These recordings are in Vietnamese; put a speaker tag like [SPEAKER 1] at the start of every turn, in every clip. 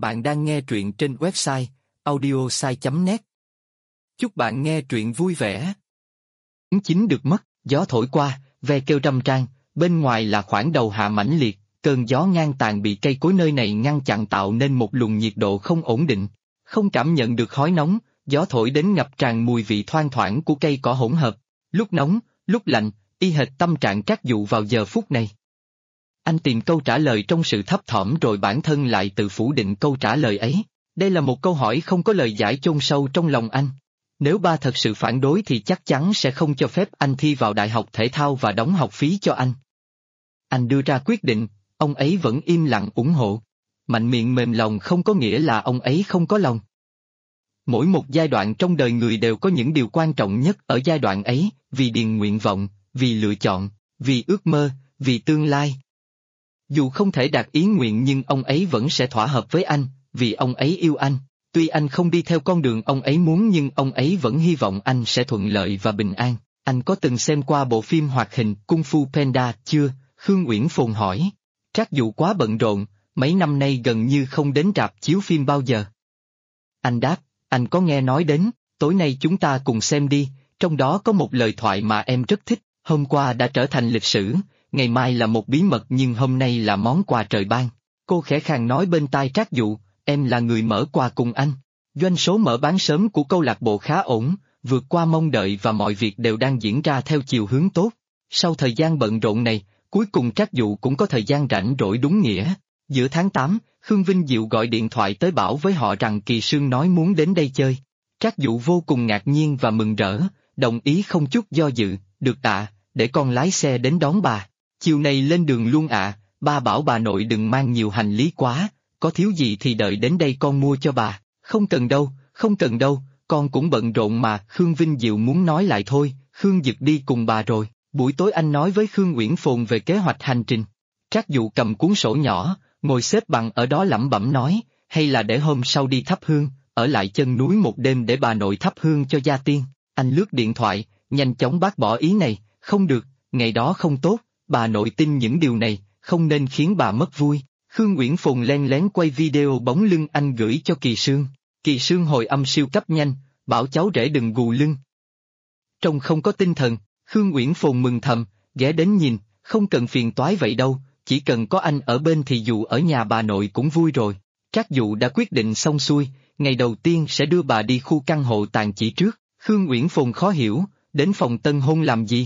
[SPEAKER 1] Bạn đang nghe truyện trên website audiosai.net. Chúc bạn nghe truyện vui vẻ. Chính được mất, gió thổi qua, ve kêu râm ran, bên ngoài là khoảng đầu hạ mãnh liệt, cơn gió ngang tàn bị cây cối nơi này ngăn chặn tạo nên một luồng nhiệt độ không ổn định. Không cảm nhận được khói nóng, gió thổi đến ngập tràn mùi vị thoang thoảng của cây cỏ hỗn hợp, lúc nóng, lúc lạnh, y hệt tâm trạng Trác Dụ vào giờ phút này. Anh tìm câu trả lời trong sự thấp thỏm rồi bản thân lại tự phủ định câu trả lời ấy. Đây là một câu hỏi không có lời giải chôn sâu trong lòng anh. Nếu ba thật sự phản đối thì chắc chắn sẽ không cho phép anh thi vào đại học thể thao và đóng học phí cho anh. Anh đưa ra quyết định, ông ấy vẫn im lặng ủng hộ. Mạnh miệng mềm lòng không có nghĩa là ông ấy không có lòng. Mỗi một giai đoạn trong đời người đều có những điều quan trọng nhất ở giai đoạn ấy, vì điền nguyện vọng, vì lựa chọn, vì ước mơ, vì tương lai. Dù không thể đạt ý nguyện nhưng ông ấy vẫn sẽ thỏa hợp với anh, vì ông ấy yêu anh. Tuy anh không đi theo con đường ông ấy muốn nhưng ông ấy vẫn hy vọng anh sẽ thuận lợi và bình an. Anh có từng xem qua bộ phim hoạt hình Kung Fu Panda chưa? Khương Uyển Phồn hỏi. Trác Dụ quá bận rộn, mấy năm nay gần như không đến rạp chiếu phim bao giờ. Anh đáp, anh có nghe nói đến, tối nay chúng ta cùng xem đi, trong đó có một lời thoại mà em rất thích, hôm qua đã trở thành lịch sử, ngày mai là một bí mật nhưng hôm nay là món quà trời ban. Cô khẽ khàng nói bên tai Trác Dụ, em là người mở quà cùng anh. Doanh số mở bán sớm của câu lạc bộ khá ổn, vượt qua mong đợi và mọi việc đều đang diễn ra theo chiều hướng tốt. Sau thời gian bận rộn này, cuối cùng Trác Dụ cũng có thời gian rảnh rỗi đúng nghĩa. Giữa tháng 8, Khương Vinh Diệu gọi điện thoại tới bảo với họ rằng Kỳ Sương nói muốn đến đây chơi. Trác Dụ vô cùng ngạc nhiên và mừng rỡ, đồng ý không chút do dự, được ạ, để con lái xe đến đón bà. Chiều này lên đường luôn ạ, ba bảo bà nội đừng mang nhiều hành lý quá, có thiếu gì thì đợi đến đây con mua cho bà. Không cần đâu, không cần đâu, con cũng bận rộn mà. Khương Vinh Diệu muốn nói lại thôi, Khương Dực đi cùng bà rồi. Buổi tối anh nói với Khương Uyển Phồn về kế hoạch hành trình. Trác Dụ cầm cuốn sổ nhỏ, ngồi xếp bằng ở đó lẩm bẩm nói, hay là để hôm sau đi thắp hương, ở lại chân núi một đêm để bà nội thắp hương cho gia tiên. Anh lướt điện thoại, nhanh chóng bác bỏ ý này, không được, ngày đó không tốt, bà nội tin những điều này, không nên khiến bà mất vui. Khương Uyển Phồn len lén quay video bóng lưng anh gửi cho Kỳ Sương. Kỳ Sương hồi âm siêu cấp nhanh, bảo cháu rể đừng gù lưng. Trông không có tinh thần, Khương Uyển Phồn mừng thầm, ghé đến nhìn, không cần phiền toái vậy đâu, chỉ cần có anh ở bên thì dù ở nhà bà nội cũng vui rồi. Trác Dụ đã quyết định xong xuôi, ngày đầu tiên sẽ đưa bà đi khu căn hộ tàn chỉ trước. Khương Uyển Phồn khó hiểu, đến phòng tân hôn làm gì?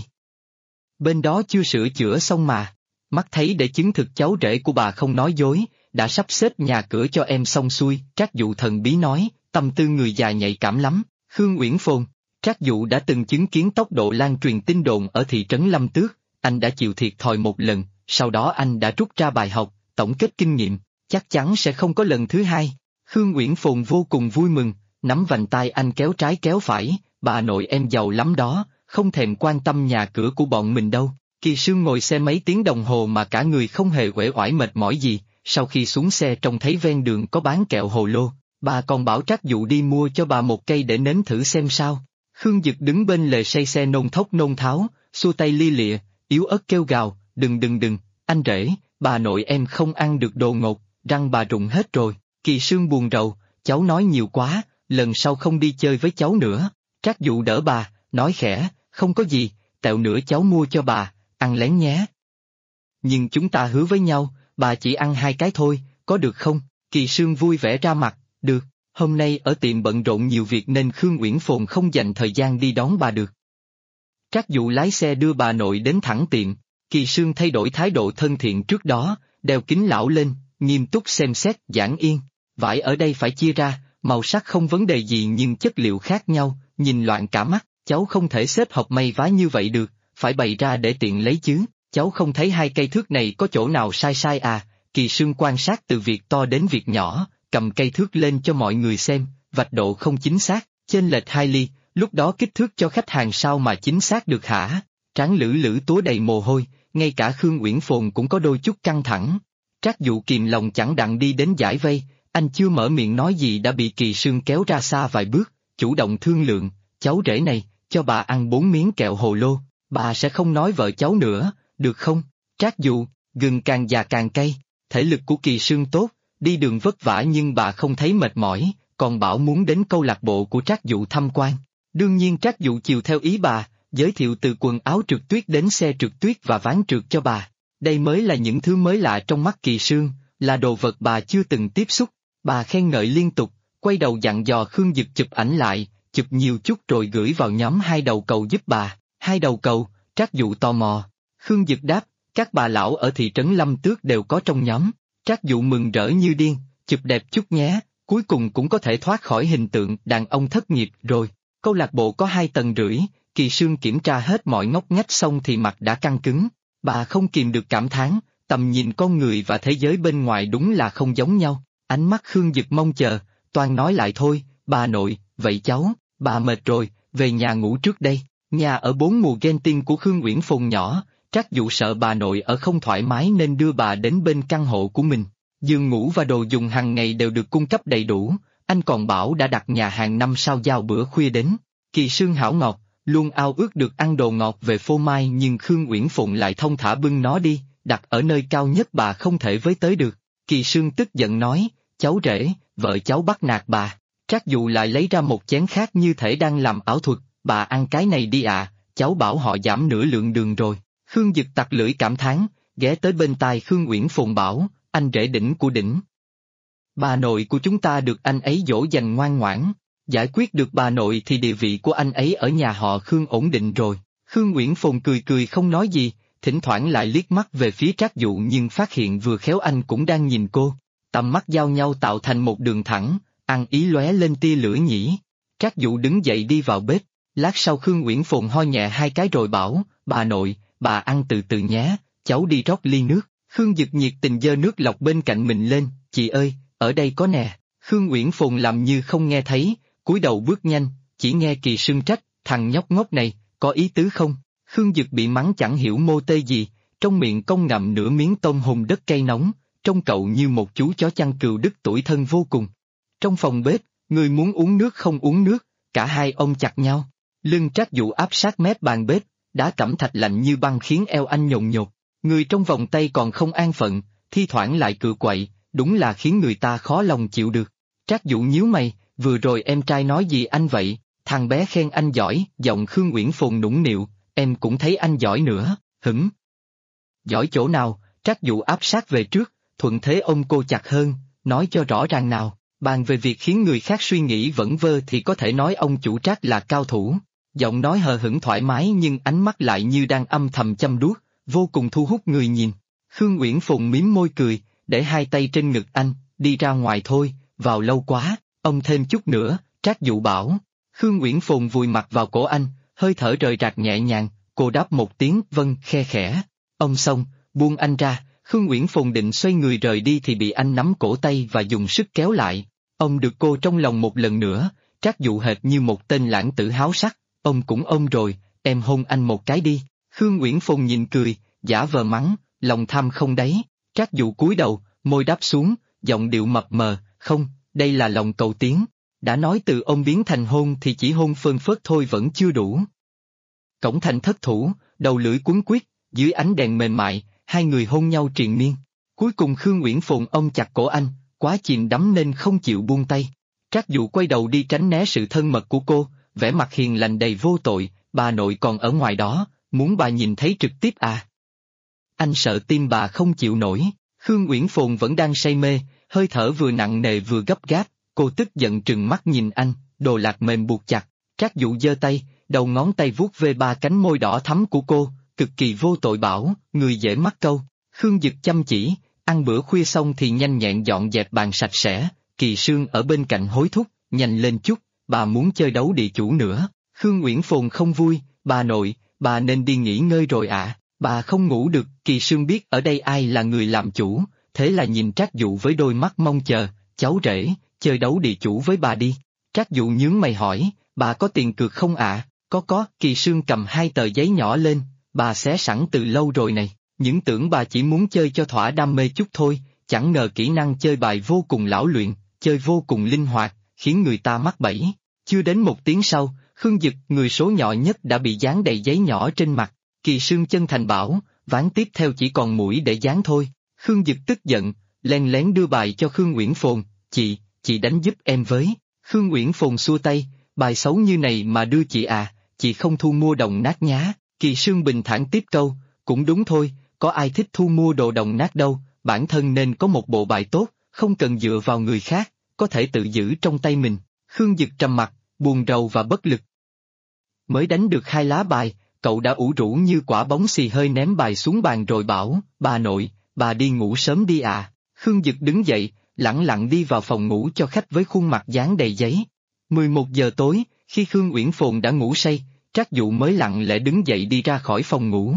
[SPEAKER 1] Bên đó chưa sửa chữa xong mà. Mắt thấy để chứng thực cháu rể của bà không nói dối, đã sắp xếp nhà cửa cho em xong xuôi. Trác Dụ thần bí nói, tâm tư người già nhạy cảm lắm. Khương Uyển Phồn, Trác Dụ đã từng chứng kiến tốc độ lan truyền tin đồn ở thị trấn Lâm Tước, anh đã chịu thiệt thòi một lần, sau đó anh đã rút ra bài học, tổng kết kinh nghiệm, chắc chắn sẽ không có lần thứ hai. Khương Uyển Phồn vô cùng vui mừng, nắm vành tay anh kéo trái kéo phải, bà nội em giàu lắm đó, không thèm quan tâm nhà cửa của bọn mình đâu. Kỳ Sương ngồi xe mấy tiếng đồng hồ mà cả người không hề uể oải mệt mỏi gì, sau khi xuống xe trông thấy ven đường có bán kẹo hồ lô, bà còn bảo Trác Dụ đi mua cho bà một cây để nếm thử xem sao. Khương Dực đứng bên lề say xe nôn thốc nôn tháo, xua tay lia lịa, yếu ớt kêu gào, đừng, anh rể, bà nội em không ăn được đồ ngọt, răng bà rụng hết rồi. Kỳ Sương buồn rầu, cháu nói nhiều quá, lần sau không đi chơi với cháu nữa. Trác Dụ đỡ bà, nói khẽ, không có gì, tẹo nữa cháu mua cho bà, ăn lén nhé. Nhưng chúng ta hứa với nhau, bà chỉ ăn 2 cái thôi, có được không? Kỳ Sương vui vẻ ra mặt, được, hôm nay ở tiệm bận rộn nhiều việc nên Khương Uyển Phồn không dành thời gian đi đón bà được. Trác Dụ lái xe đưa bà nội đến thẳng tiệm, Kỳ Sương thay đổi thái độ thân thiện trước đó, đeo kính lão lên, nghiêm túc xem xét giảng yên, vải ở đây phải chia ra, màu sắc không vấn đề gì nhưng chất liệu khác nhau, nhìn loạn cả mắt, cháu không thể xếp hộp may vá như vậy được, phải bày ra để tiện lấy chứ, cháu không thấy 2 cây thước này có chỗ nào sai à? Kỳ Sương quan sát từ việc to đến việc nhỏ, cầm cây thước lên cho mọi người xem, vạch độ không chính xác, chênh lệch 2 ly, lúc đó kích thước cho khách hàng sao mà chính xác được hả? Trán Lữ Lữ túa đầy mồ hôi, ngay cả Khương Uyển Phồn cũng có đôi chút căng thẳng. Trác Dụ kìm lòng chẳng đặng đi đến giải vây, anh chưa mở miệng nói gì đã bị Kỳ Sương kéo ra xa vài bước, chủ động thương lượng, cháu rể này, cho bà ăn 4 miếng kẹo hồ lô, bà sẽ không nói vợ cháu nữa, được không? Trác Dụ, gừng càng già càng cay, thể lực của Kỳ Sương tốt, đi đường vất vả nhưng bà không thấy mệt mỏi, còn bảo muốn đến câu lạc bộ của Trác Dụ tham quan. Đương nhiên Trác Dụ chiều theo ý bà, giới thiệu từ quần áo trượt tuyết đến xe trượt tuyết và ván trượt cho bà. Đây mới là những thứ mới lạ trong mắt Kỳ Sương, là đồ vật bà chưa từng tiếp xúc. Bà khen ngợi liên tục, quay đầu dặn dò Khương Dực chụp ảnh lại, chụp nhiều chút rồi gửi vào nhóm hai đầu cầu giúp bà. Hai đầu cầu, Trác Dụ tò mò. Khương Dực đáp, các bà lão ở thị trấn Lâm Tước đều có trong nhóm. Trác Dụ mừng rỡ như điên, chụp đẹp chút nhé, cuối cùng cũng có thể thoát khỏi hình tượng đàn ông thất nghiệp rồi. Câu lạc bộ có 2 tầng rưỡi, Kỳ Sương kiểm tra hết mọi ngóc ngách xong thì mặt đã căng cứng. Bà không kìm được cảm thán, tầm nhìn con người và thế giới bên ngoài đúng là không giống nhau. Ánh mắt Khương Dực mong chờ, toàn nói lại thôi, bà nội, vậy cháu, bà mệt rồi, về nhà ngủ trước đây. Nhà ở 4 mùa ghen tiên của Khương Uyển Phồn nhỏ, Trác Dụ sợ bà nội ở không thoải mái nên đưa bà đến bên căn hộ của mình. Giường ngủ và đồ dùng hàng ngày đều được cung cấp đầy đủ, anh còn bảo đã đặt nhà hàng 5 sao giao bữa khuya đến. Kỳ Sương hảo ngọt, luôn ao ước được ăn đồ ngọt về phô mai nhưng Khương Uyển Phụng lại thông thả bưng nó đi, đặt ở nơi cao nhất bà không thể với tới được. Kỳ Sương tức giận nói, cháu rể, vợ cháu bắt nạt bà. Trác Dụ lại lấy ra một chén khác như thể đang làm ảo thuật, bà ăn cái này đi ạ, cháu bảo họ giảm nửa lượng đường rồi. Khương Dực tặc lưỡi cảm thán, ghé tới bên tai Khương Uyển Phồn bảo, anh rể đỉnh của đỉnh. Bà nội của chúng ta được anh ấy dỗ dành ngoan ngoãn, giải quyết được bà nội thì địa vị của anh ấy ở nhà họ Khương ổn định rồi. Khương Uyển Phồn cười cười không nói gì, thỉnh thoảng lại liếc mắt về phía Trác Dụ nhưng phát hiện vừa khéo anh cũng đang nhìn cô. Tầm mắt giao nhau tạo thành một đường thẳng, ăn ý lóe lên tia lửa nhĩ. Trác Dụ đứng dậy đi vào bếp, lát sau Khương Uyển Phồn ho nhẹ 2 cái rồi bảo, bà nội, bà ăn từ từ nhé, cháu đi rót ly nước. Khương Dực nhiệt tình giơ nước lọc bên cạnh mình lên, chị ơi, ở đây có nè. Khương Uyển Phồn làm như không nghe thấy, cúi đầu bước nhanh, chỉ nghe Kỳ Sương trách, thằng nhóc ngốc này, có ý tứ không? Khương Dực bị mắng chẳng hiểu mô tê gì, trong miệng cong ngậm nửa miếng tôm hùm đất cay nóng, trông cậu như một chú chó chăn cừu đứt tủi thân vô cùng. Trong phòng bếp, người muốn uống nước không uống nước, cả hai ôm chặt nhau. Lưng Trác Dụ áp sát mép bàn bếp, đá cẩm thạch lạnh như băng khiến eo anh nhồn nhột. Người trong vòng tay còn không an phận, thi thoảng lại cựa quậy, đúng là khiến người ta khó lòng chịu được. Trác Dụ nhíu mày, vừa rồi em trai nói gì anh vậy? Thằng bé khen anh giỏi, giọng Khương Uyển Phồn nũng nịu, em cũng thấy anh giỏi nữa, hửng. Giỏi chỗ nào? Trác Dụ áp sát về trước, thuận thế ôm cô chặt hơn, nói cho rõ ràng nào, bàn về việc khiến người khác suy nghĩ vẩn vơ thì có thể nói ông chủ Trác là cao thủ. Giọng nói hờ hững thoải mái nhưng ánh mắt lại như đang âm thầm chăm đuốc, vô cùng thu hút người nhìn. Khương Uyển Phồn mím môi cười, để 2 tay trên ngực anh, đi ra ngoài thôi, vào lâu quá, ông thêm chút nữa, Trác Dụ bảo. Khương Uyển Phồn vùi mặt vào cổ anh, hơi thở rời rạc nhẹ nhàng, cô đáp một tiếng vâng khe khẽ. Ông xong, buông anh ra, Khương Uyển Phồn định xoay người rời đi thì bị anh nắm cổ tay và dùng sức kéo lại. Ông được cô trong lòng một lần nữa, Trác Dụ hệt như một tên lãng tử háo sắc, ông cũng ôm rồi, em hôn anh một cái đi. Khương Uyển Phồn nhìn cười, giả vờ mắng, lòng tham không đáy. Trác Dụ cúi đầu, môi đáp xuống, giọng điệu mập mờ, không, đây là lòng cầu tiến. Đã nói từ ôm biến thành hôn thì chỉ hôn phơn phớt thôi vẫn chưa đủ. Cổng thành thất thủ, đầu lưỡi cuốn quýt, dưới ánh đèn mềm mại, hai người hôn nhau triền miên. Cuối cùng Khương Uyển Phồn ôm chặt cổ anh, quá chìm đắm nên không chịu buông tay. Trác Dụ quay đầu đi tránh né sự thân mật của cô, vẻ mặt hiền lành đầy vô tội, bà nội còn ở ngoài đó, muốn bà nhìn thấy trực tiếp à? Anh sợ tim bà không chịu nổi. Khương Uyển Phồn vẫn đang say mê, hơi thở vừa nặng nề vừa gấp gáp, cô tức giận trừng mắt nhìn anh, đồ lạc mềm buộc chặt. Trác Dụ giơ tay, đầu ngón tay vuốt về 3 cánh môi đỏ thắm của cô, cực kỳ vô tội bảo, người dễ mắc câu. Khương Dực chăm chỉ, ăn bữa khuya xong thì nhanh nhẹn dọn dẹp bàn sạch sẽ. Kỳ Sương ở bên cạnh hối thúc, nhanh lên chút, bà muốn chơi đấu địa chủ nữa. Khương Uyển Phồn không vui, bà nội, bà nên đi nghỉ ngơi rồi ạ. Bà không ngủ được. Kỳ Sương biết ở đây ai là người làm chủ, thế là nhìn Trác Dụ với đôi mắt mong chờ, cháu rể, chơi đấu địa chủ với bà đi. Trác Dụ nhướng mày hỏi, bà có tiền cược không ạ? Có, Kỳ Sương cầm 2 tờ giấy nhỏ lên, bà xé sẵn từ lâu rồi này, những tưởng bà chỉ muốn chơi cho thỏa đam mê chút thôi, chẳng ngờ kỹ năng chơi bài vô cùng lão luyện, chơi vô cùng linh hoạt, khiến người ta mắc bẫy. Chưa đến 1 tiếng sau, Khương Dực, người số nhỏ nhất đã bị dán đầy giấy nhỏ trên mặt. Kỳ Sương chân thành bảo, ván tiếp theo chỉ còn mũi để dán thôi. Khương Dực tức giận, len lén đưa bài cho Khương Uyển Phồn, chị đánh giúp em với. Khương Uyển Phồn xua tay, bài xấu như này mà đưa chị à, chị không thu mua đồng nát nhá. Kỳ Sương bình thản tiếp câu, cũng đúng thôi, có ai thích thu mua đồ đồng nát đâu, bản thân nên có một bộ bài tốt, không cần dựa vào người khác, có thể tự giữ trong tay mình. Khương Dực trầm mặt, buồn rầu và bất lực. Mới đánh được 2 lá bài, cậu đã ủ rũ như quả bóng xì hơi ném bài xuống bàn rồi bảo, bà nội, bà đi ngủ sớm đi à. Khương Dực đứng dậy, lẳng lặng đi vào phòng ngủ cho khách với khuôn mặt dán đầy giấy. 11 giờ tối, khi Khương Uyển Phồn đã ngủ say, Trác Dụ mới lặng lẽ đứng dậy đi ra khỏi phòng ngủ.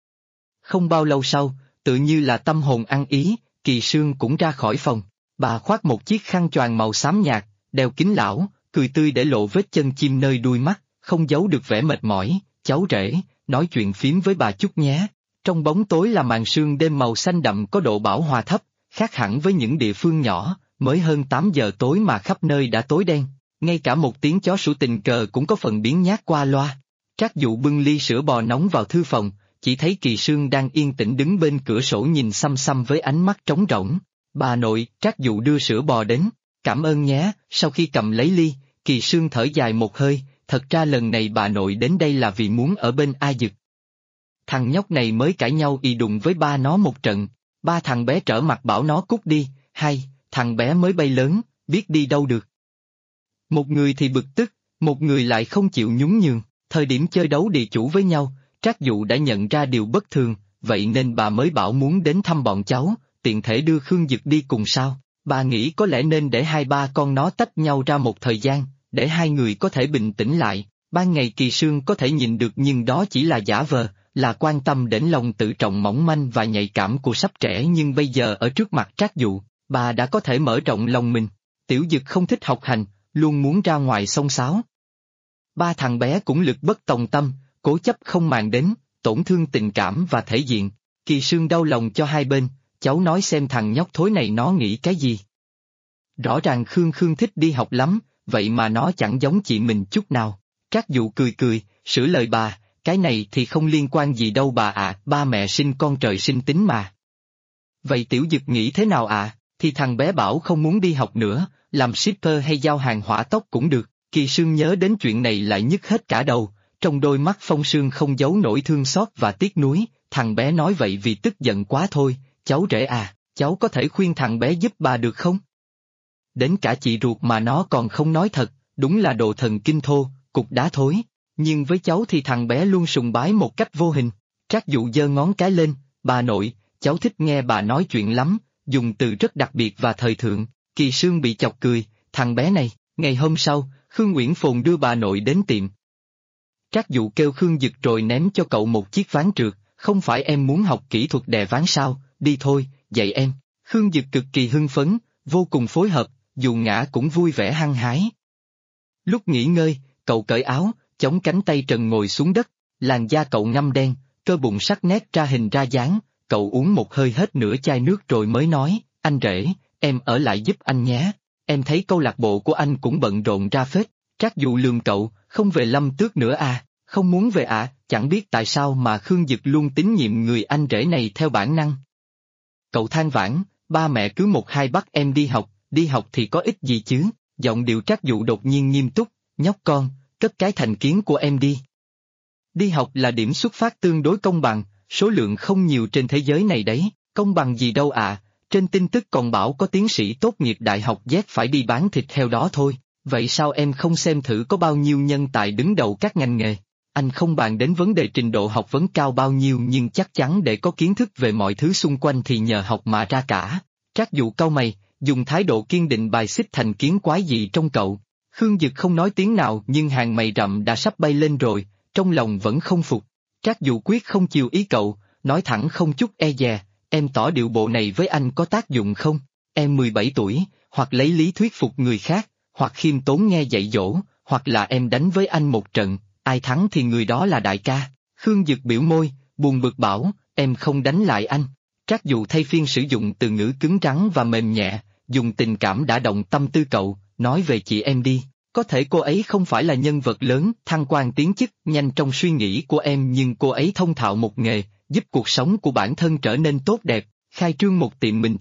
[SPEAKER 1] Không bao lâu sau, tự như là tâm hồn ăn ý, Kỳ Sương cũng ra khỏi phòng. Bà khoác một chiếc khăn choàng màu xám nhạt, đeo kính lão, cười tươi để lộ vết chân chim nơi đuôi mắt, không giấu được vẻ mệt mỏi. Cháu rể, nói chuyện phím với bà chút nhé. Trong bóng tối là màn sương đêm màu xanh đậm có độ bão hòa thấp, khác hẳn với những địa phương nhỏ, mới hơn 8 giờ tối mà khắp nơi đã tối đen, ngay cả một tiếng chó sủa tình cờ cũng có phần biến nhát qua loa. Trác Dụ bưng ly sữa bò nóng vào thư phòng, chỉ thấy Kỳ Sương đang yên tĩnh đứng bên cửa sổ nhìn xăm xăm với ánh mắt trống rỗng. Bà nội, Trác Dụ đưa sữa bò đến, cảm ơn nhé. Sau khi cầm lấy ly, Kỳ Sương thở dài một hơi, thật ra lần này bà nội đến đây là vì muốn ở bên A Dực. Thằng nhóc này mới cãi nhau ì đụng với ba nó một trận, ba thằng bé trở mặt bảo nó cút đi, hay, thằng bé mới bay lớn, biết đi đâu được. Một người thì bực tức, một người lại không chịu nhún nhường, thời điểm chơi đấu địa chủ với nhau, Trác Dụ đã nhận ra điều bất thường, vậy nên bà mới bảo muốn đến thăm bọn cháu, tiện thể đưa Khương Dực đi cùng sao. Bà nghĩ có lẽ nên để hai ba con nó tách nhau ra một thời gian, để hai người có thể bình tĩnh lại. Ban ngày Kỳ Sương có thể nhìn được nhưng đó chỉ là giả vờ, là quan tâm đến lòng tự trọng mỏng manh và nhạy cảm của sắp trẻ, nhưng bây giờ ở trước mặt Trác Dụ, bà đã có thể mở rộng lòng mình. Tiểu Dực không thích học hành, luôn muốn ra ngoài xông xáo. Ba thằng bé cũng lực bất tòng tâm, cố chấp không màng đến, tổn thương tình cảm và thể diện. Kỳ Sương đau lòng cho hai bên, cháu nói xem thằng nhóc thối này nó nghĩ cái gì. Rõ ràng Khương thích đi học lắm, vậy mà nó chẳng giống chị mình chút nào. Trác Dụ cười cười, sửa lời bà, cái này thì không liên quan gì đâu bà ạ, ba mẹ sinh con trời sinh tính mà. Vậy Tiểu Dực nghĩ thế nào ạ? Thì thằng bé bảo không muốn đi học nữa, làm shipper hay giao hàng hỏa tốc cũng được. Kỳ Sương nhớ đến chuyện này lại nhức hết cả đầu, trong đôi mắt Phong Sương không giấu nổi thương xót và tiếc nuối. Thằng bé nói vậy vì tức giận quá thôi, cháu rể à, cháu có thể khuyên thằng bé giúp bà được không? Đến cả chị ruột mà nó còn không nói thật, đúng là đồ thần kinh thô, cục đá thối. Nhưng với cháu thì thằng bé luôn sùng bái một cách vô hình. Trác Dụ giơ ngón cái lên, bà nội, cháu thích nghe bà nói chuyện lắm, dùng từ rất đặc biệt và thời thượng. Kỳ Sương bị chọc cười, thằng bé này. Ngày hôm sau, Khương Uyển Phồn đưa bà nội đến tiệm. Trác Dụ kêu Khương Dực rồi ném cho cậu một chiếc ván trượt, không phải em muốn học kỹ thuật đè ván sao, đi thôi, dạy em. Khương Dực cực kỳ hưng phấn, vô cùng phối hợp, dù ngã cũng vui vẻ hăng hái. Lúc nghỉ ngơi, cậu cởi áo, chống cánh tay trần ngồi xuống đất, làn da cậu ngăm đen, cơ bụng sắc nét ra hình ra dáng, cậu uống một hơi hết nửa chai nước rồi mới nói, anh rể, em ở lại giúp anh nhé. Em thấy câu lạc bộ của anh cũng bận rộn ra phết. Trác Dụ lườm cậu, không về Lâm Tước nữa à, không muốn về à, chẳng biết tại sao mà Khương Dực luôn tín nhiệm người anh rể này theo bản năng. Cậu than vãn, ba mẹ cứ một hai bắt em đi học thì có ích gì chứ, giọng điệu Trác Dụ đột nhiên nghiêm túc, nhóc con, cất cái thành kiến của em đi. Đi học là điểm xuất phát tương đối công bằng, số lượng không nhiều trên thế giới này đấy, công bằng gì đâu à. Trên tin tức còn bảo có tiến sĩ tốt nghiệp đại học Z phải đi bán thịt heo đó thôi, vậy sao em không xem thử có bao nhiêu nhân tài đứng đầu các ngành nghề? Anh không bàn đến vấn đề trình độ học vấn cao bao nhiêu nhưng chắc chắn để có kiến thức về mọi thứ xung quanh thì nhờ học mà ra cả. Trác Dụ cau mày, dùng thái độ kiên định bài xích thành kiến quái dị trong cậu. Khương Dực không nói tiếng nào nhưng hàng mày rậm đã sắp bay lên rồi, trong lòng vẫn không phục. Trác Dụ quyết không chiều ý cậu, nói thẳng không chút e dè. Em tỏ điệu bộ này với anh có tác dụng không? Em 17 tuổi, hoặc lấy lý thuyết phục người khác, hoặc khiêm tốn nghe dạy dỗ, hoặc là em đánh với anh một trận, ai thắng thì người đó là đại ca. Khương Dực biểu môi, buồn bực bảo, em không đánh lại anh. Trác Dụ thay phiên sử dụng từ ngữ cứng rắn và mềm nhẹ, dùng tình cảm đã động tâm tư cậu, nói về chị em đi. Có thể cô ấy không phải là nhân vật lớn, thăng quan tiến chức nhanh trong suy nghĩ của em nhưng cô ấy thông thạo một nghề, giúp cuộc sống của bản thân trở nên tốt đẹp, khai trương một tiệm mình thích,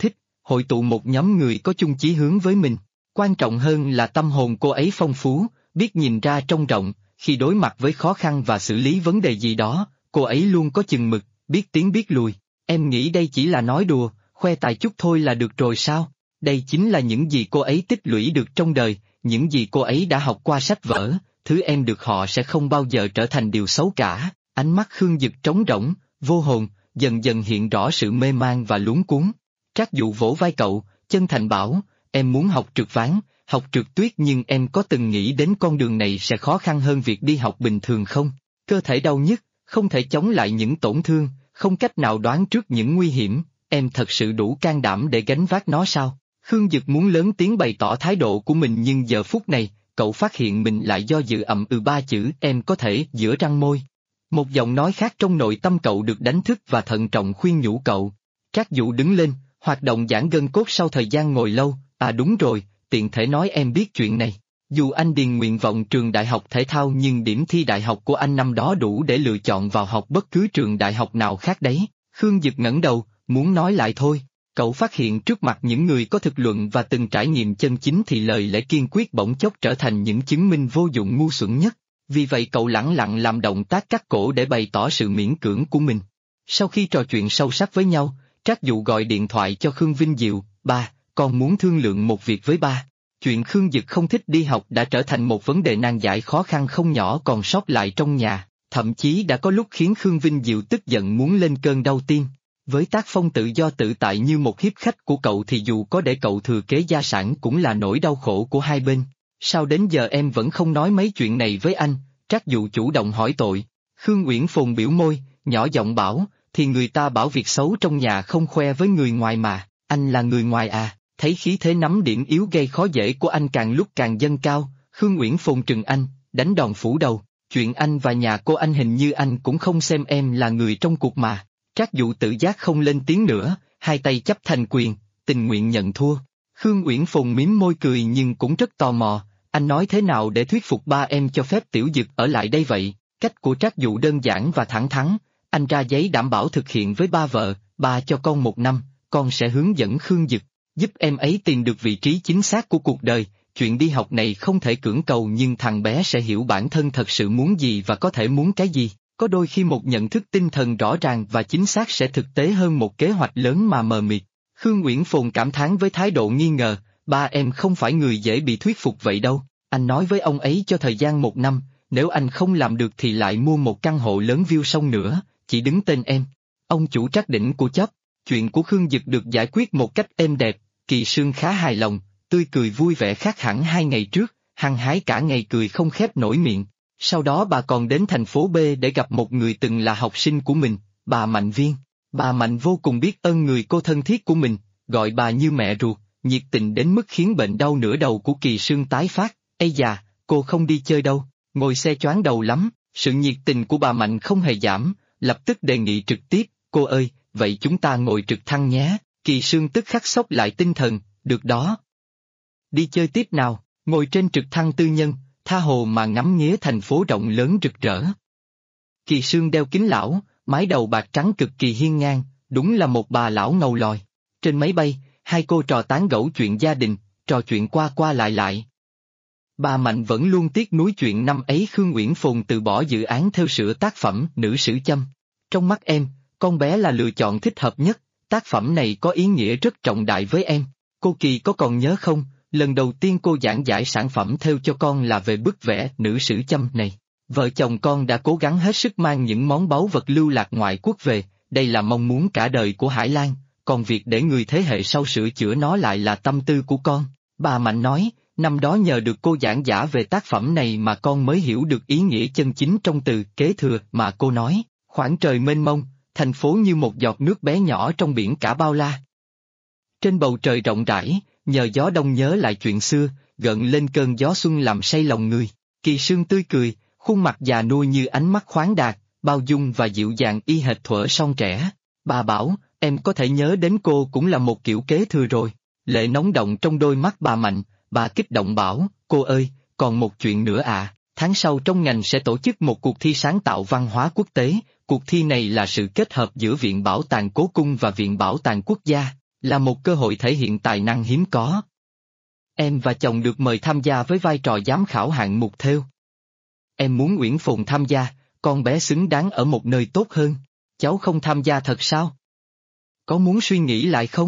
[SPEAKER 1] hội tụ một nhóm người có chung chí hướng với mình. Quan trọng hơn là tâm hồn cô ấy phong phú, biết nhìn ra trông rộng, khi đối mặt với khó khăn và xử lý vấn đề gì đó, cô ấy luôn có chừng mực, biết tiến biết lùi. Em nghĩ đây chỉ là nói đùa, khoe tài chút thôi là được rồi sao? Đây chính là những gì cô ấy tích lũy được trong đời, những gì cô ấy đã học qua sách vở, thứ em được họ sẽ không bao giờ trở thành điều xấu cả. Ánh mắt Khương Dực trống rỗng, vô hồn, dần dần hiện rõ sự mê man và luống cuống. Trác Dụ vỗ vai cậu, chân thành bảo, em muốn học trượt ván, học trượt tuyết, nhưng em có từng nghĩ đến con đường này sẽ khó khăn hơn việc đi học bình thường không? Cơ thể đau nhức, không thể chống lại những tổn thương, không cách nào đoán trước những nguy hiểm, em thật sự đủ can đảm để gánh vác nó sao? Khương Dực muốn lớn tiếng bày tỏ thái độ của mình, nhưng giờ phút này, cậu phát hiện mình lại do dự ba chữ em có thể giữa răng môi. Một giọng nói khác trong nội tâm cậu được đánh thức và thận trọng khuyên nhủ cậu. Trác Dụ đứng lên, hoạt động giãn gân cốt sau thời gian ngồi lâu, đúng rồi, tiện thể nói em biết chuyện này. Dù anh điền nguyện vọng trường đại học thể thao nhưng điểm thi đại học của anh năm đó đủ để lựa chọn vào học bất cứ trường đại học nào khác đấy. Khương Dực ngẩng đầu, muốn nói lại thôi. Cậu phát hiện trước mặt những người có thực luận và từng trải nghiệm chân chính thì lời lẽ kiên quyết bỗng chốc trở thành những chứng minh vô dụng ngu xuẩn nhất. Vì vậy cậu lẳng lặng làm động tác cắt cổ để bày tỏ sự miễn cưỡng của mình. Sau khi trò chuyện sâu sắc với nhau, Trác Dụ gọi điện thoại cho Khương Vinh Diệu, ba, con muốn thương lượng một việc với ba. Chuyện Khương Dực không thích đi học đã trở thành một vấn đề nan giải khó khăn không nhỏ còn sót lại trong nhà, thậm chí đã có lúc khiến Khương Vinh Diệu tức giận muốn lên cơn đau tim. Với tác phong tự do tự tại như một hiếp khách của cậu thì dù có để cậu thừa kế gia sản cũng là nỗi đau khổ của hai bên. Sao đến giờ em vẫn không nói mấy chuyện này với anh? Trác Dụ chủ động hỏi tội. Khương Uyển Phồn biểu môi, nhỏ giọng bảo, thì người ta bảo việc xấu trong nhà không khoe với người ngoài mà, anh là người ngoài à? Thấy khí thế nắm điểm yếu gây khó dễ của anh càng lúc càng dâng cao, Khương Uyển Phồn trừng anh, đánh đòn phủ đầu, chuyện anh và nhà cô anh hình như anh cũng không xem em là người trong cuộc mà. Trác Dụ tự giác không lên tiếng nữa, hai tay chấp thành quyền, tình nguyện nhận thua. Khương Uyển Phồn mím môi cười nhưng cũng rất tò mò, anh nói thế nào để thuyết phục ba em cho phép Tiểu Dực ở lại đây vậy? Cách của Trác Dụ đơn giản và thẳng thắn, anh ra giấy đảm bảo thực hiện với ba vợ, ba cho con 1 năm, con sẽ hướng dẫn Khương Dực, giúp em ấy tìm được vị trí chính xác của cuộc đời. Chuyện đi học này không thể cưỡng cầu nhưng thằng bé sẽ hiểu bản thân thật sự muốn gì và có thể muốn cái gì. Có đôi khi một nhận thức tinh thần rõ ràng và chính xác sẽ thực tế hơn một kế hoạch lớn mà mờ mịt. Khương Uyển Phồn cảm thán với thái độ nghi ngờ, ba em không phải người dễ bị thuyết phục vậy đâu, anh nói với ông ấy cho thời gian 1 năm, nếu anh không làm được thì lại mua một căn hộ lớn view sông nữa, chỉ đứng tên em. Ông chủ Trác đỉnh của chấp, chuyện của Khương Dực được giải quyết một cách êm đẹp, Kỳ Sương khá hài lòng, tươi cười vui vẻ khác hẳn 2 ngày trước, hăng hái cả ngày cười không khép nổi miệng. Sau đó bà còn đến thành phố B để gặp một người từng là học sinh của mình, bà Mạnh Viên. Bà Mạnh vô cùng biết ơn người cô thân thiết của mình, gọi bà như mẹ ruột, nhiệt tình đến mức khiến bệnh đau nửa đầu của Kỳ Sương tái phát. Ây già, cô không đi chơi đâu, ngồi xe choáng đầu lắm. Sự nhiệt tình của bà Mạnh không hề giảm, lập tức đề nghị trực tiếp, cô ơi, vậy chúng ta ngồi trực thăng nhé. Kỳ Sương tức khắc xốc lại tinh thần, được đó. Đi chơi tiếp nào, ngồi trên trực thăng tư nhân, tha hồ mà ngắm nghía thành phố rộng lớn rực rỡ. Kỳ Sương đeo kính lão, mái đầu bạc trắng cực kỳ hiên ngang, đúng là một bà lão ngầu lòi. Trên máy bay, hai cô trò tán gẫu chuyện gia đình, trò chuyện qua qua lại lại. Bà Mạnh vẫn luôn tiếc nuối chuyện năm ấy Khương Uyển Phồn từ bỏ dự án theo sửa tác phẩm Nữ Sử Châm. Trong mắt em, con bé là lựa chọn thích hợp nhất, tác phẩm này có ý nghĩa rất trọng đại với em. Cô Kỳ có còn nhớ không, lần đầu tiên cô giảng giải sản phẩm theo cho con là về bức vẽ Nữ Sử Châm này. Vợ chồng con đã cố gắng hết sức mang những món báu vật lưu lạc ngoại quốc về, đây là mong muốn cả đời của Hải Lan, còn việc để người thế hệ sau sửa chữa nó lại là tâm tư của con. Bà Mạnh nói, năm đó nhờ được cô giảng giả về tác phẩm này mà con mới hiểu được ý nghĩa chân chính trong từ kế thừa mà cô nói, khoảng trời mênh mông, thành phố như một giọt nước bé nhỏ trong biển cả bao la. Trên bầu trời rộng rãi, nhờ gió đông nhớ lại chuyện xưa, gợn lên cơn gió xuân làm say lòng người. Kỳ Sương tươi cười, khuôn mặt già nua như ánh mắt khoáng đạt, bao dung và dịu dàng y hệt thuở son trẻ. Bà bảo, em có thể nhớ đến cô cũng là một kiểu kế thừa rồi. Lệ nóng động trong đôi mắt bà Mạnh, bà kích động bảo, cô ơi, còn một chuyện nữa à, tháng sau trong ngành sẽ tổ chức một cuộc thi sáng tạo văn hóa quốc tế. Cuộc thi này là sự kết hợp giữa Viện Bảo tàng Cố Cung và Viện Bảo tàng Quốc gia. là một cơ hội thể hiện tài năng hiếm có. Em và chồng được mời tham gia với vai trò giám khảo hạng mục thêu. Em muốn Uyển Phồn tham gia, con bé xứng đáng ở một nơi tốt hơn. Cháu không tham gia thật sao? Có muốn suy nghĩ lại không?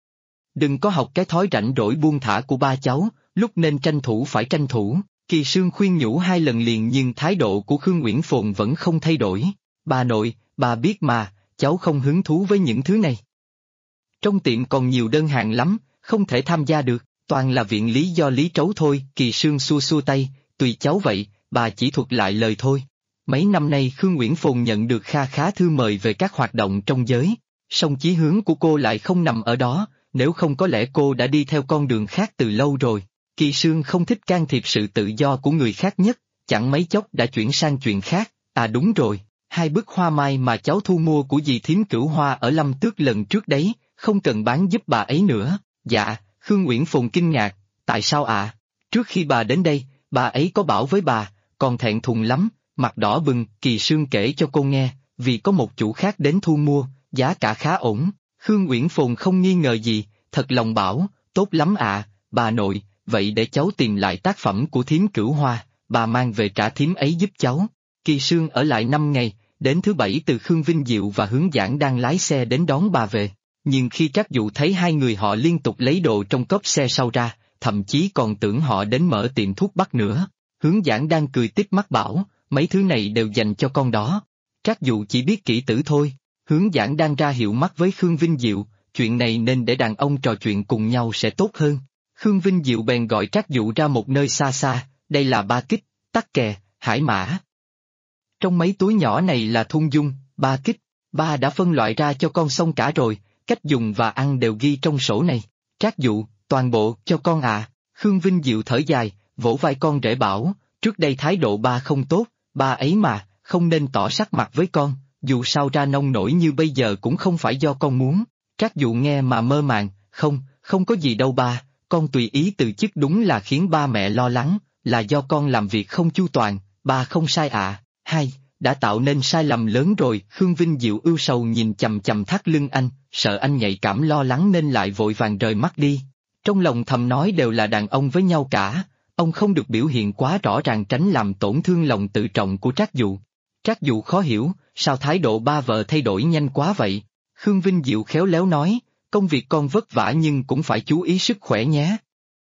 [SPEAKER 1] Đừng có học cái thói rảnh rỗi buông thả của ba cháu, lúc nên tranh thủ phải tranh thủ. Kỳ Sương khuyên nhủ 2 lần liền nhưng thái độ của Khương Uyển Phồn vẫn không thay đổi. Bà nội, bà biết mà, cháu không hứng thú với những thứ này. Trong tiệm còn nhiều đơn hàng lắm, không thể tham gia được, toàn là viện lý do lý trấu thôi. Kỳ Sương xua xua tay, tùy cháu vậy, bà chỉ thuật lại lời thôi. Mấy năm nay Khương Uyển Phồn nhận được kha khá thư mời về các hoạt động trong giới, song chí hướng của cô lại không nằm ở đó, nếu không có lẽ cô đã đi theo con đường khác từ lâu rồi. Kỳ Sương không thích can thiệp sự tự do của người khác nhất, chẳng mấy chốc đã chuyển sang chuyện khác. À đúng rồi, 2 bức hoa mai mà cháu thu mua của dì thím Cửu Hoa ở Lâm Tước lần trước đấy, không cần bán giúp bà ấy nữa. Dạ, Khương Uyển Phồn kinh ngạc, tại sao ạ? Trước khi bà đến đây, bà ấy có bảo với bà, còn thẹn thùng lắm, mặt đỏ bừng. Kỳ Sương kể cho cô nghe, vì có một chủ khác đến thu mua, giá cả khá ổn. Khương Uyển Phồn không nghi ngờ gì, thật lòng bảo, tốt lắm ạ, bà nội, vậy để cháu tìm lại tác phẩm của thím Cửu Hoa, bà mang về trả thím ấy giúp cháu. Kỳ Sương ở lại 5 ngày, đến thứ 7 từ Khương Vinh Diệu và Hướng Giảng đang lái xe đến đón bà về. Nhưng khi Trác Dụ thấy 2 người họ liên tục lấy đồ trong cốp xe sau ra, thậm chí còn tưởng họ đến mở tiệm thuốc bắc nữa. Hướng Giảng đang cười tít mắt bảo, mấy thứ này đều dành cho con đó. Trác Dụ chỉ biết kỹ tử thôi. Hướng Giảng đang ra hiệu mắt với Khương Vinh Diệu, chuyện này nên để đàn ông trò chuyện cùng nhau sẽ tốt hơn. Khương Vinh Diệu bèn gọi Trác Dụ ra một nơi xa xa, đây là ba kích, tắc kè, hải mã. Trong mấy túi nhỏ này là thun dung, ba kích, ba đã phân loại ra cho con xong cả rồi, cách dùng và ăn đều ghi trong sổ này. Trác Dụ, toàn bộ cho con à. Khương Vinh Diệu thở dài, vỗ vai con rể bảo, trước đây thái độ ba không tốt, ba ấy mà, không nên tỏ sắc mặt với con, dù sao ra nông nổi như bây giờ cũng không phải do con muốn. Trác Dụ nghe mà mơ màng, không có gì đâu ba, con tùy ý từ chức đúng là khiến ba mẹ lo lắng, là do con làm việc không chu toàn, ba không sai ạ. Hai, đã tạo nên sai lầm lớn rồi. Khương Vinh Diệu ưu sầu nhìn chằm chằm thắt lưng anh, sợ anh nhạy cảm lo lắng nên lại vội vàng rời mắt đi. Trong lòng thầm nói đều là đàn ông với nhau cả, ông không được biểu hiện quá rõ ràng tránh làm tổn thương lòng tự trọng của Trác Dụ. Trác Dụ khó hiểu, sao thái độ ba vợ thay đổi nhanh quá vậy? Khương Vinh Diệu khéo léo nói, công việc con vất vả nhưng cũng phải chú ý sức khỏe nhé.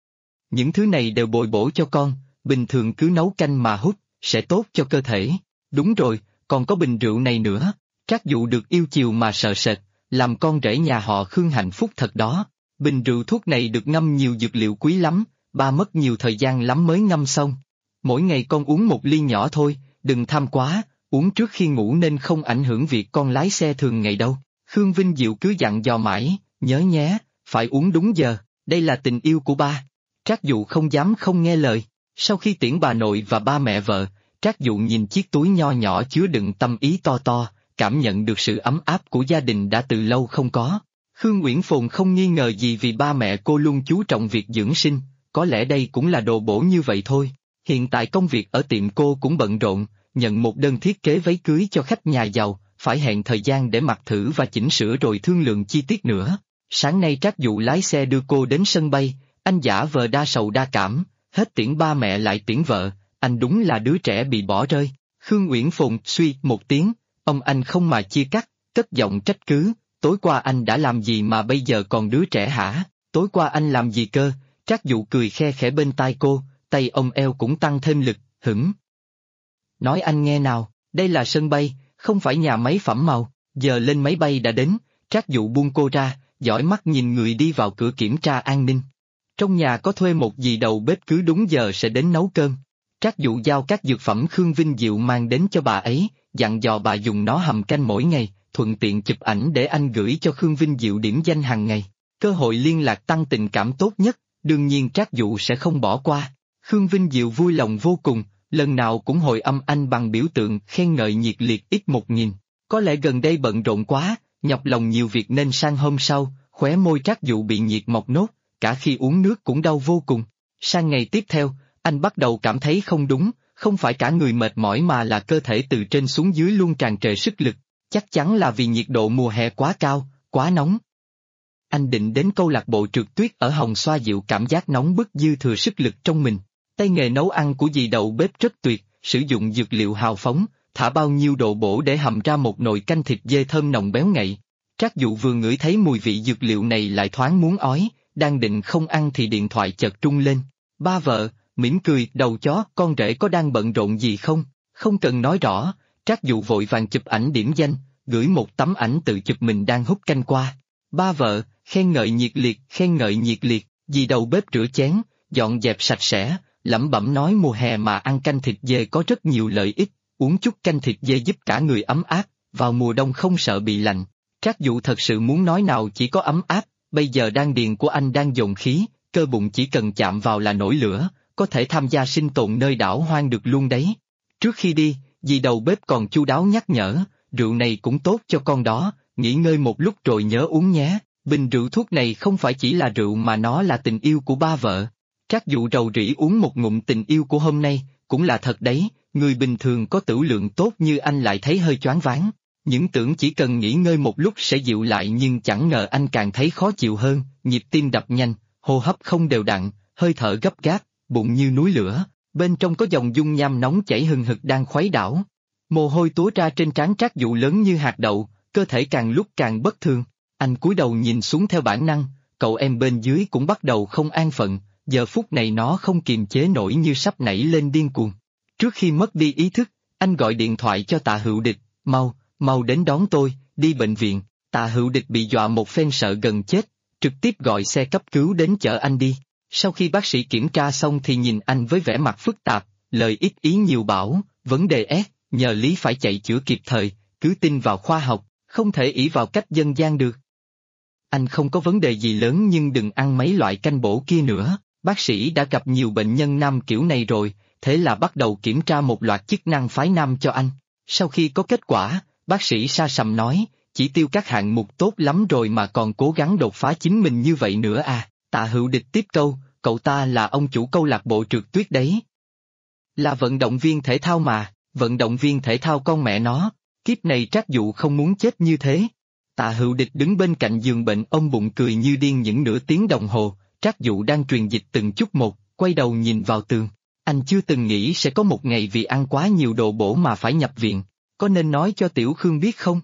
[SPEAKER 1] Những thứ này đều bồi bổ cho con, bình thường cứ nấu canh mà hút, sẽ tốt cho cơ thể. Đúng rồi, còn có bình rượu này nữa. Trác Dụ được yêu chiều mà sợ sệt, làm con rể nhà họ Khương hạnh phúc thật đó. Bình rượu thuốc này được ngâm nhiều dược liệu quý lắm, ba mất nhiều thời gian lắm mới ngâm xong. Mỗi ngày con uống một ly nhỏ thôi, đừng tham quá, uống trước khi ngủ nên không ảnh hưởng việc con lái xe thường ngày đâu. Khương Vinh Diệu cứ dặn dò mãi, nhớ nhé, phải uống đúng giờ, đây là tình yêu của ba. Trác Dụ không dám không nghe lời. Sau khi tiễn bà nội và ba mẹ vợ, Trác Dụ nhìn chiếc túi nho nhỏ chứa đựng tâm ý to to, cảm nhận được sự ấm áp của gia đình đã từ lâu không có. Khương Uyển Phồn không nghi ngờ gì vì ba mẹ cô luôn chú trọng việc dưỡng sinh, có lẽ đây cũng là đồ bổ như vậy thôi. Hiện tại công việc ở tiệm cô cũng bận rộn, nhận một đơn thiết kế váy cưới cho khách nhà giàu, phải hẹn thời gian để mặc thử và chỉnh sửa rồi thương lượng chi tiết nữa. Sáng nay Trác Dụ lái xe đưa cô đến sân bay, anh giả vờ đa sầu đa cảm, hết tiễn ba mẹ lại tiễn vợ, anh đúng là đứa trẻ bị bỏ rơi. Khương Uyển Phồn suy một tiếng, ông anh không mà chia cắt, cất giọng trách cứ, tối qua anh đã làm gì mà bây giờ còn đứa trẻ hả? Tối qua anh làm gì cơ? Trác Dụ cười khe khẽ bên tai cô, tay ông eo cũng tăng thêm lực, hửng. Nói anh nghe nào, đây là sân bay, không phải nhà máy phẩm màu, giờ lên máy bay đã đến. Trác Dụ buông cô ra, dõi mắt nhìn người đi vào cửa kiểm tra an ninh. Trong nhà có thuê một dì đầu bếp cứ đúng giờ sẽ đến nấu cơm. Trác Dụ giao các dược phẩm Khương Vinh Diệu mang đến cho bà ấy, dặn dò bà dùng nó hầm canh mỗi ngày, thuận tiện chụp ảnh để anh gửi cho Khương Vinh Diệu điểm danh hàng ngày. Cơ hội liên lạc tăng tình cảm tốt nhất, đương nhiên Trác Dụ sẽ không bỏ qua. Khương Vinh Diệu vui lòng vô cùng, lần nào cũng hồi âm anh bằng biểu tượng khen ngợi nhiệt liệt x1000. Có lẽ gần đây bận rộn quá, nhọc lòng nhiều việc nên sang hôm sau, khóe môi Trác Dụ bị nhiệt mọc nốt, cả khi uống nước cũng đau vô cùng. Sang ngày tiếp theo, anh bắt đầu cảm thấy không đúng, không phải cả người mệt mỏi mà là cơ thể từ trên xuống dưới luôn tràn trề sức lực, chắc chắn là vì nhiệt độ mùa hè quá cao, quá nóng. Anh định đến câu lạc bộ trượt tuyết ở Hồng xoa dịu cảm giác nóng bức dư thừa sức lực trong mình. Tay nghề nấu ăn của dì đầu bếp rất tuyệt, sử dụng dược liệu hào phóng, thả bao nhiêu đồ bổ để hầm ra một nồi canh thịt dê thơm nồng béo ngậy. Trác Dụ vừa ngửi thấy mùi vị dược liệu này lại thoáng muốn ói, đang định không ăn thì điện thoại chợt trung lên. Ba vợ, mỉm cười, đầu chó, con rể có đang bận rộn gì không? Không cần nói rõ, Trác Dụ vội vàng chụp ảnh điểm danh, gửi một tấm ảnh tự chụp mình đang hút canh qua. Ba vợ, khen ngợi nhiệt liệt, dì đầu bếp rửa chén, dọn dẹp sạch sẽ, lẩm bẩm nói mùa hè mà ăn canh thịt dê có rất nhiều lợi ích, uống chút canh thịt dê giúp cả người ấm áp, vào mùa đông không sợ bị lạnh. Trác Dụ thật sự muốn nói nào chỉ có ấm áp, bây giờ đan điền của anh đang dồn khí, cơ bụng chỉ cần chạm vào là nổi lửa, có thể tham gia sinh tồn nơi đảo hoang được luôn đấy. Trước khi đi, dì đầu bếp còn chu đáo nhắc nhở, rượu này cũng tốt cho con đó, nghỉ ngơi một lúc rồi nhớ uống nhé, bình rượu thuốc này không phải chỉ là rượu mà nó là tình yêu của ba vợ. Trác Dụ rầu rĩ uống một ngụm tình yêu của hôm nay, cũng là thật đấy, người bình thường có tửu lượng tốt như anh lại thấy hơi choáng váng. Những tưởng chỉ cần nghỉ ngơi một lúc sẽ dịu lại nhưng chẳng ngờ anh càng thấy khó chịu hơn, nhịp tim đập nhanh, hô hấp không đều đặn, hơi thở gấp gáp, bụng như núi lửa, bên trong có dòng dung nham nóng chảy hừng hực đang khuấy đảo. Mồ hôi túa ra trên trán Trác Dụ lớn như hạt đậu, cơ thể càng lúc càng bất thường. Anh cúi đầu nhìn xuống theo bản năng, cậu em bên dưới cũng bắt đầu không an phận, giờ phút này nó không kiềm chế nổi như sắp nảy lên điên cuồng. Trước khi mất đi ý thức, anh gọi điện thoại cho Tạ Hữu Địch, mau đến đón tôi, đi bệnh viện. Tạ Hữu Địch bị dọa một phen sợ gần chết, trực tiếp gọi xe cấp cứu đến chở anh đi. Sau khi bác sĩ kiểm tra xong thì nhìn anh với vẻ mặt phức tạp, lời ít ý nhiều bảo, vấn đề S, nhờ Lý phải chạy chữa kịp thời, cứ tin vào khoa học, không thể ỷ vào cách dân gian được. Anh không có vấn đề gì lớn nhưng đừng ăn mấy loại canh bổ kia nữa, bác sĩ đã gặp nhiều bệnh nhân nam kiểu này rồi, thế là bắt đầu kiểm tra một loạt chức năng phái nam cho anh. Sau khi có kết quả, bác sĩ sa sầm nói, chỉ tiêu các hạng mục tốt lắm rồi mà còn cố gắng đột phá chính mình như vậy nữa à. Tạ Hữu Địch tiếp câu, cậu ta là ông chủ câu lạc bộ trượt tuyết đấy. Là vận động viên thể thao mà, vận động viên thể thao con mẹ nó, kiếp này Trác Dụ không muốn chết như thế. Tạ Hữu Địch đứng bên cạnh giường bệnh ôm bụng cười như điên những nửa tiếng đồng hồ, Trác Dụ đang truyền dịch từng chút một, quay đầu nhìn vào tường. Anh chưa từng nghĩ sẽ có một ngày vì ăn quá nhiều đồ bổ mà phải nhập viện, có nên nói cho Tiểu Khương biết không?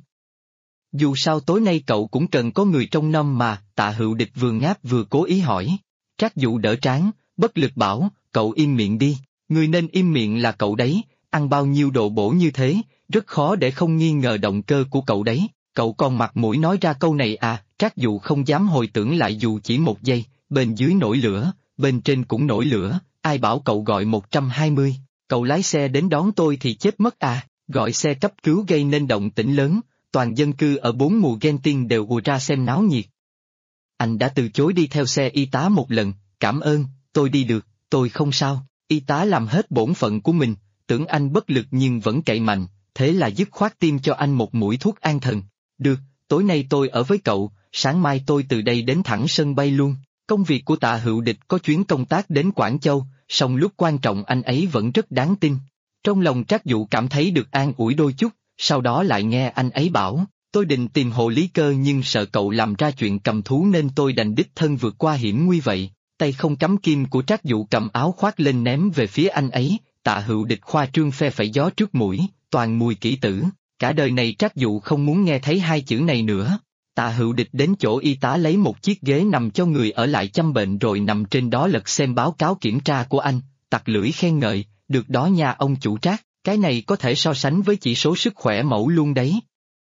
[SPEAKER 1] Dù sao tối nay cậu cũng cần có người trông nom mà, Tạ Hữu Địch vừa ngáp vừa cố ý hỏi. Trác Dụ đỡ trán, bất lực bảo, cậu im miệng đi, người nên im miệng là cậu đấy, ăn bao nhiêu đồ bổ như thế, rất khó để không nghi ngờ động cơ của cậu đấy, cậu còn mặt mũi nói ra câu này à. Trác Dụ không dám hồi tưởng lại dù chỉ một giây, bên dưới nổi lửa, bên trên cũng nổi lửa, ai bảo cậu gọi 120, cậu lái xe đến đón tôi thì chết mất à, gọi xe cấp cứu gây nên động tĩnh lớn, toàn dân cư ở bốn mùa ghen tiên đều ùa ra xem náo nhiệt. Anh đã từ chối đi theo xe y tá một lần, cảm ơn, tôi đi được, tôi không sao, y tá làm hết bổn phận của mình, tưởng anh bất lực nhưng vẫn cậy mạnh, thế là dứt khoát tiêm cho anh một mũi thuốc an thần. Được, tối nay tôi ở với cậu, sáng mai tôi từ đây đến thẳng sân bay luôn. Công việc của Tạ Hữu Địch có chuyến công tác đến Quảng Châu, song lúc quan trọng anh ấy vẫn rất đáng tin. Trong lòng Trác Dụ cảm thấy được an ủi đôi chút, sau đó lại nghe anh ấy bảo, tôi định tìm Hồ Lý Cơ nhưng sợ cậu làm ra chuyện cầm thú nên tôi đành đích thân vượt qua hiểm nguy vậy. Tay không cắm kim của Trác Dụ cầm áo khoác lên ném về phía anh ấy, Tạ Hữu Địch khoa trương phe phẩy gió trước mũi, toàn mùi kỹ tử. Cả đời này Trác Dụ không muốn nghe thấy hai chữ này nữa. Tạ Hữu Địch đến chỗ y tá lấy một chiếc ghế nằm cho người ở lại chăm bệnh rồi nằm trên đó lật xem báo cáo kiểm tra của anh, tặc lưỡi khen ngợi, được đó nha ông chủ Trác, cái này có thể so sánh với chỉ số sức khỏe mẫu luôn đấy.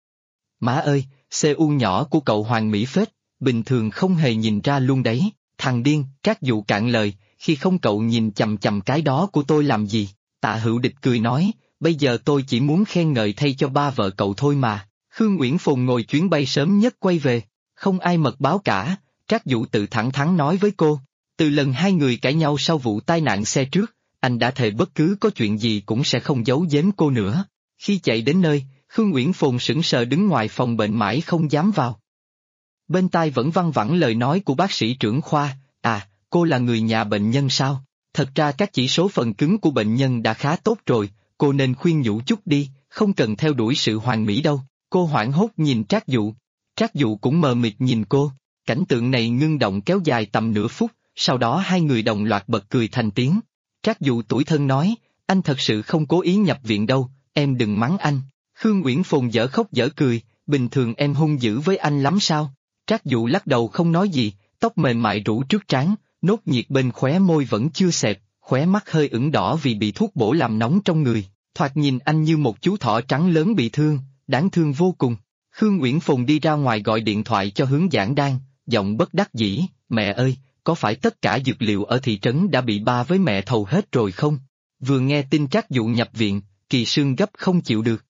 [SPEAKER 1] Má ơi, CU nhỏ của cậu hoàn mỹ phết, bình thường không hề nhìn ra luôn đấy, thằng điên. Trác Dụ cạn lời, khi không cậu nhìn chằm chằm cái đó của tôi làm gì. Tạ Hữu Địch cười nói, bây giờ tôi chỉ muốn khen ngợi thay cho ba vợ cậu thôi mà. Khương Uyển Phồn ngồi chuyến bay sớm nhất quay về, không ai mật báo cả, Trác Dụ tự thẳng thắn nói với cô. Từ lần hai người cãi nhau sau vụ tai nạn xe trước, anh đã thề bất cứ có chuyện gì cũng sẽ không giấu giếm cô nữa. Khi chạy đến nơi, Khương Uyển Phồn sững sờ đứng ngoài phòng bệnh mãi không dám vào. Bên tai vẫn văng vẳng lời nói của bác sĩ trưởng khoa, à, cô là người nhà bệnh nhân sao? Thật ra các chỉ số phần cứng của bệnh nhân đã khá tốt rồi, cô nên khuyên nhủ chút đi, không cần theo đuổi sự hoàn mỹ đâu. Cô hoảng hốt nhìn Trác Dụ cũng mờ mịt nhìn cô, Cảnh tượng này ngưng động kéo dài tầm nửa phút, sau đó hai người đồng loạt bật cười thành tiếng. Trác Dụ tủi thân nói, anh thật sự không cố ý nhập viện đâu, em đừng mắng anh. Khương Uyển Phồn dở khóc dở cười, bình thường em hung dữ với anh lắm sao? Trác Dụ lắc đầu không nói gì, tóc mềm mại rủ trước trán, nốt nhiệt bên khóe môi vẫn chưa xẹp, khóe mắt hơi ửng đỏ vì bị thuốc bổ làm nóng trong người, thoạt nhìn anh như một chú thỏ trắng lớn bị thương, đáng thương vô cùng. Khương Uyển Phồn đi ra ngoài gọi điện thoại cho Hướng Giảng Đan, giọng bất đắc dĩ, mẹ ơi, có phải tất cả dược liệu ở thị trấn đã bị ba với mẹ thầu hết rồi không? Vừa nghe tin Trác Dụ nhập viện, Kỳ Sương gấp không chịu được.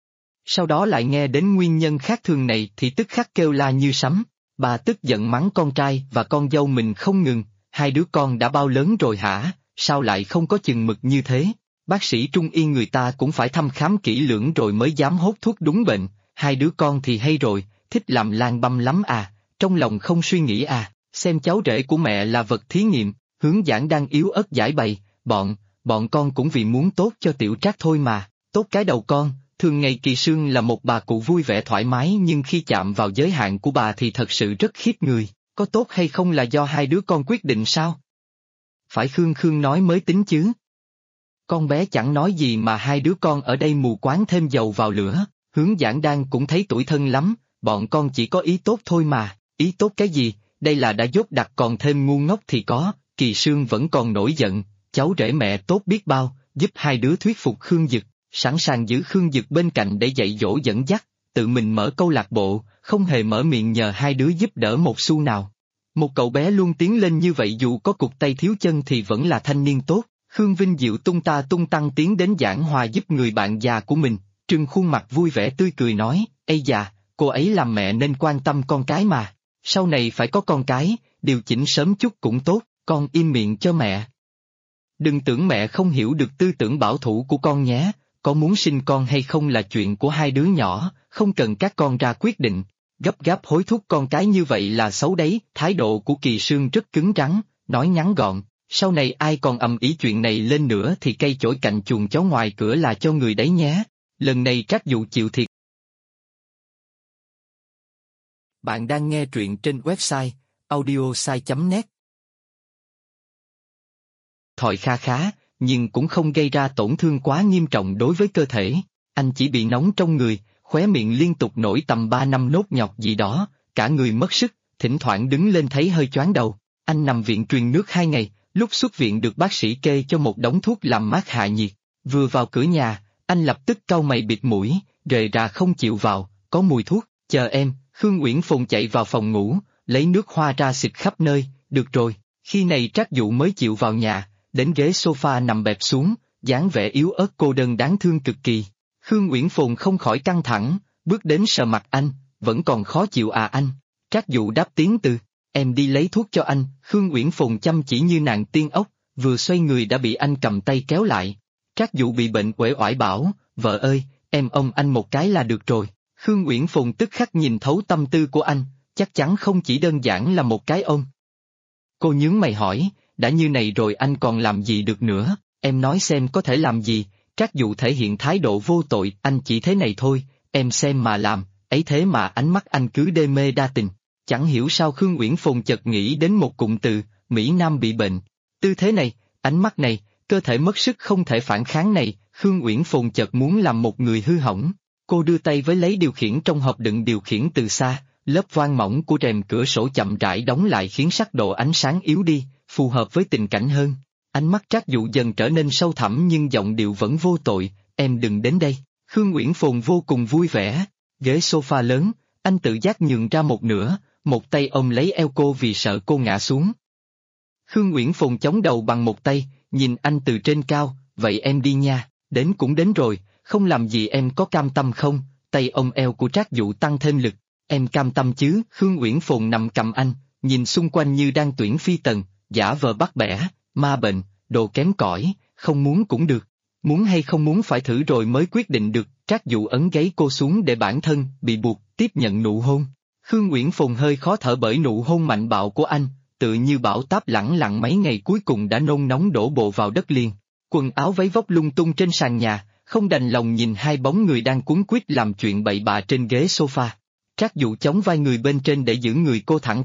[SPEAKER 1] Sau đó lại nghe đến nguyên nhân khác thường này thì tức khắc kêu la như sấm, bà tức giận mắng con trai và con dâu mình không ngừng, hai đứa con đã bao lớn rồi hả, sao lại không có chừng mực như thế? Bác sĩ trung y người ta cũng phải thăm khám kỹ lưỡng rồi mới dám hốt thuốc đúng bệnh, hai đứa con thì hay rồi, thích làm lang băm lắm à, trong lòng không suy nghĩ à, xem cháu rể của mẹ là vật thí nghiệm. Hướng Giảng đang yếu ớt giải bày, bọn con cũng vì muốn tốt cho tiểu Trác thôi mà, tốt cái đầu con. Thường ngày Kỳ Sương là một bà cụ vui vẻ thoải mái nhưng khi chạm vào giới hạn của bà thì thật sự rất khiếp người, có tốt hay không là do hai đứa con quyết định sao? Phải Khương nói mới tính chứ. Con bé chẳng nói gì mà hai đứa con ở đây mù quáng thêm dầu vào lửa, Hướng Giảng Đan cũng thấy tủi thân lắm, bọn con chỉ có ý tốt thôi mà, ý tốt cái gì, đây là đã dốt đặc còn thêm ngu ngốc thì có, Kỳ Sương vẫn còn nổi giận, cháu rể mẹ tốt biết bao, giúp hai đứa thuyết phục Khương Dực. Sẵn sàng giữ Khương Dực bên cạnh để dạy dỗ dẫn dắt, tự mình mở câu lạc bộ, không hề mở miệng nhờ hai đứa giúp đỡ một xu nào. Một cậu bé luôn tiến lên như vậy dù có cụt tay thiếu chân thì vẫn là thanh niên tốt. Khương Vinh Diệu tung ta tung tăng tiến đến giảng hòa giúp người bạn già của mình, trưng khuôn mặt vui vẻ tươi cười nói, ây già, cô ấy làm mẹ nên quan tâm con cái mà, sau này phải có con cái, điều chỉnh sớm chút cũng tốt, con im miệng cho mẹ. Đừng tưởng mẹ không hiểu được tư tưởng bảo thủ của con nhé. Có muốn sinh con hay không là chuyện của hai đứa nhỏ, không cần các con ra quyết định, gấp gáp hối thúc con cái như vậy là xấu đấy. Thái độ của Kỳ Sương rất cứng rắn, nói ngắn gọn, sau này ai còn ầm ĩ chuyện này lên nữa thì cây chổi cạnh chuồng chó ngoài cửa là cho người đấy nhé, lần này Trác Dụ chịu thiệt. Bạn đang nghe truyện trên website audiosai.net. Thòi kha khá, nhưng cũng không gây ra tổn thương quá nghiêm trọng đối với cơ thể, anh chỉ bị nóng trong người, khóe miệng liên tục nổi tầm 3 năm nốt nhọt gì đó, cả người mất sức, thỉnh thoảng đứng lên thấy hơi choáng đầu. Anh nằm viện truyền nước 2 ngày, lúc xuất viện được bác sĩ kê cho một đống thuốc làm mát hạ nhiệt. Vừa vào cửa nhà, anh lập tức cau mày bịt mũi, rề rà không chịu vào, có mùi thuốc, chờ em. Khương Uyển Phồn chạy vào phòng ngủ, lấy nước hoa ra xịt khắp nơi, được rồi, khi này Trác Dụ mới chịu vào nhà. Đến ghế sofa nằm bẹp xuống, dáng vẻ yếu ớt cô đơn đáng thương cực kỳ. Khương Uyển Phồn không khỏi căng thẳng, bước đến sờ mặt anh, vẫn còn khó chịu à anh? Trác Dụ đáp tiếng từ, em đi lấy thuốc cho anh. Khương Uyển Phồn chăm chỉ như nàng tiên ốc, vừa xoay người đã bị anh cầm tay kéo lại. Trác Dụ bị bệnh uể oải bảo, vợ ơi, em ôm anh một cái là được rồi. Khương Uyển Phồn tức khắc nhìn thấu tâm tư của anh, chắc chắn không chỉ đơn giản là một cái ôm. Cô nhướng mày hỏi, đã như này rồi anh còn làm gì được nữa, em nói xem có thể làm gì. Trác Dụ thể hiện thái độ vô tội, anh chỉ thế này thôi, em xem mà làm, ấy thế mà ánh mắt anh cứ đê mê đa tình. Chẳng hiểu sao Khương Uyển Phồn chợt nghĩ đến một cụm từ, Mỹ Nam bị bệnh. Tư thế này, ánh mắt này, cơ thể mất sức không thể phản kháng này, Khương Uyển Phồn chợt muốn làm một người hư hỏng. Cô đưa tay với lấy điều khiển trong hộp đựng điều khiển từ xa, lớp voan mỏng của rèm cửa sổ chậm rãi đóng lại khiến sắc độ ánh sáng yếu đi, phù hợp với tình cảnh hơn. Ánh mắt Trác Dụ dần trở nên sâu thẳm nhưng giọng điệu vẫn vô tội, em đừng đến đây. Khương Uyển Phồn vô cùng vui vẻ, ghế sofa lớn, anh tự giác nhường ra một nửa, một tay ôm lấy eo cô vì sợ cô ngã xuống. Khương Uyển Phồn chống đầu bằng một tay, nhìn anh từ trên cao, vậy em đi nha, đến cũng đến rồi, không làm gì em có cam tâm không? Tay ôm eo của Trác Dụ tăng thêm lực, em cam tâm chứ? Khương Uyển Phồn nằm cầm anh, nhìn xung quanh như đang tuyển phi tần, giả vờ bắt bẻ, ma bệnh, đồ kém cỏi, không muốn cũng được, muốn hay không muốn phải thử rồi mới quyết định được. Trác Dụ ấn gáy cô xuống để bản thân bị buộc tiếp nhận nụ hôn. Khương Uyển Phồn hơi khó thở bởi nụ hôn mạnh bạo của anh, tự như bão táp lẳng lặng mấy ngày cuối cùng đã nôn nóng đổ bộ vào đất liền. Quần áo váy vóc lung tung trên sàn nhà, không đành lòng nhìn hai bóng người đang cuống quýt làm chuyện bậy bạ trên ghế sofa. Trác Dụ chống vai người bên trên để giữ người cô thẳng tắp,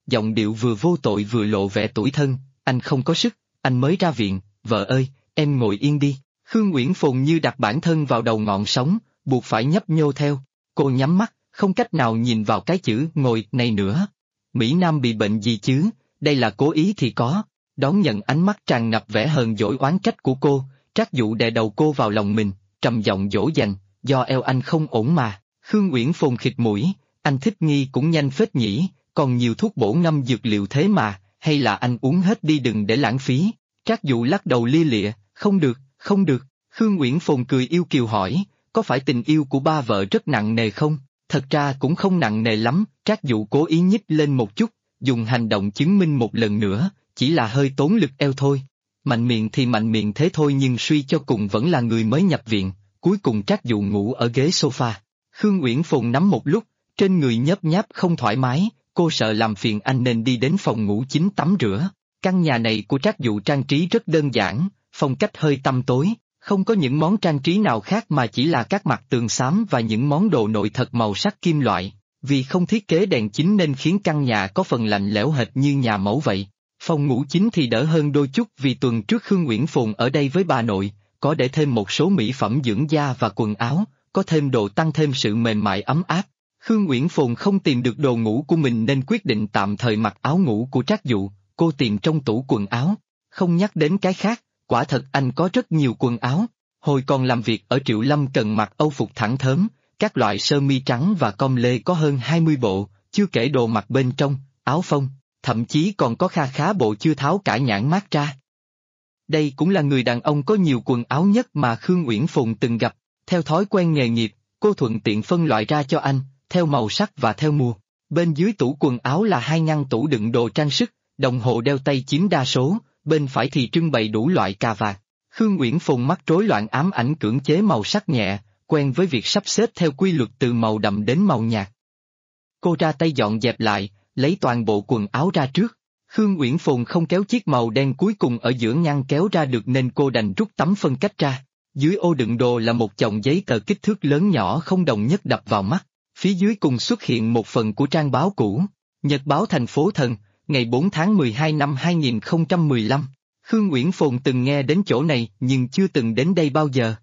[SPEAKER 1] giọng điệu vừa vô tội vừa lộ vẻ tủi thân, anh không có sức, anh mới ra viện, vợ ơi, em ngồi yên đi. Khương Uyển Phồn như đặt bản thân vào đầu ngọn sóng, buộc phải nhấp nhô theo. Cô nhắm mắt, không cách nào nhìn vào cái chữ ngồi này nữa. Mỹ Nam bị bệnh gì chứ, đây là cố ý thì có. Đón nhận ánh mắt tràn ngập vẻ hờn dỗi oán trách của cô, Trác Dụ đè đầu cô vào lòng mình, trầm giọng dỗ dành, do eo anh không ổn mà. Khương Uyển Phồn khịt mũi, anh thích nghi cũng nhanh phết nhỉ, còn nhiều thuốc bổ ngâm dược liệu thế mà, hay là anh uống hết đi đừng để lãng phí. Trác Dụ lắc đầu lia lịa, không được, không được. Khương Uyển Phồn cười yêu kiều hỏi, có phải tình yêu của ba vợ rất nặng nề không? Thật ra cũng không nặng nề lắm, Trác Dụ cố ý nhích lên một chút, dùng hành động chứng minh một lần nữa, chỉ là hơi tốn lực eo thôi. Mạnh miệng thì mạnh miệng thế thôi nhưng suy cho cùng vẫn là người mới nhập viện, cuối cùng Trác Dụ ngủ ở ghế sofa. Khương Uyển Phồn nắm một lúc, trên người nhớp nháp không thoải mái, cô sợ làm phiền anh nên đi đến phòng ngủ chính tắm rửa. Căn nhà này của Trác Dụ trang trí rất đơn giản, phong cách hơi tăm tối, không có những món trang trí nào khác mà chỉ là các mặt tường xám và những món đồ nội thất màu sắc kim loại. Vì không thiết kế đèn chính nên khiến căn nhà có phần lạnh lẽo hệt như nhà mẫu vậy. Phòng ngủ chính thì đỡ hơn đôi chút vì tuần trước Khương Uyển Phồn ở đây với bà nội, có để thêm một số mỹ phẩm dưỡng da và quần áo, có thêm đồ tăng thêm sự mềm mại ấm áp. Khương Uyển Phồn không tìm được đồ ngủ của mình nên quyết định tạm thời mặc áo ngủ của Trác Dụ, cô tìm trong tủ quần áo. Không nhắc đến cái khác, quả thật anh có rất nhiều quần áo. Hồi còn làm việc ở Triệu Lâm cần mặc âu phục thẳng thớm, các loại sơ mi trắng và com lê có hơn 20 bộ, chưa kể đồ mặc bên trong, áo phông, thậm chí còn có kha khá bộ chưa tháo cả nhãn mác ra. Đây cũng là người đàn ông có nhiều quần áo nhất mà Khương Uyển Phồn từng gặp. Theo thói quen nghề nghiệp, cô thuận tiện phân loại ra cho anh, theo màu sắc và theo mùa. Bên dưới tủ quần áo là 2 ngăn tủ đựng đồ trang sức, đồng hồ đeo tay chiếm đa số, bên phải thì trưng bày đủ loại cà vạt. Khương Uyển Phồn mắt rối loạn ám ảnh cưỡng chế màu sắc nhẹ, quen với việc sắp xếp theo quy luật từ màu đậm đến màu nhạt. Cô ra tay dọn dẹp lại, lấy toàn bộ quần áo ra trước. Khương Uyển Phồn không kéo chiếc màu đen cuối cùng ở giữa ngăn kéo ra được nên cô đành rút tấm phân cách ra. Dưới ô đựng đồ là một chồng giấy tờ kích thước lớn nhỏ không đồng nhất đập vào mắt. Phía dưới cùng xuất hiện một phần của trang báo cũ, Nhật báo Thành phố Thần, ngày 4 tháng 12 năm 2015. Khương Uyển Phồn từng nghe đến chỗ này nhưng chưa từng đến đây bao giờ.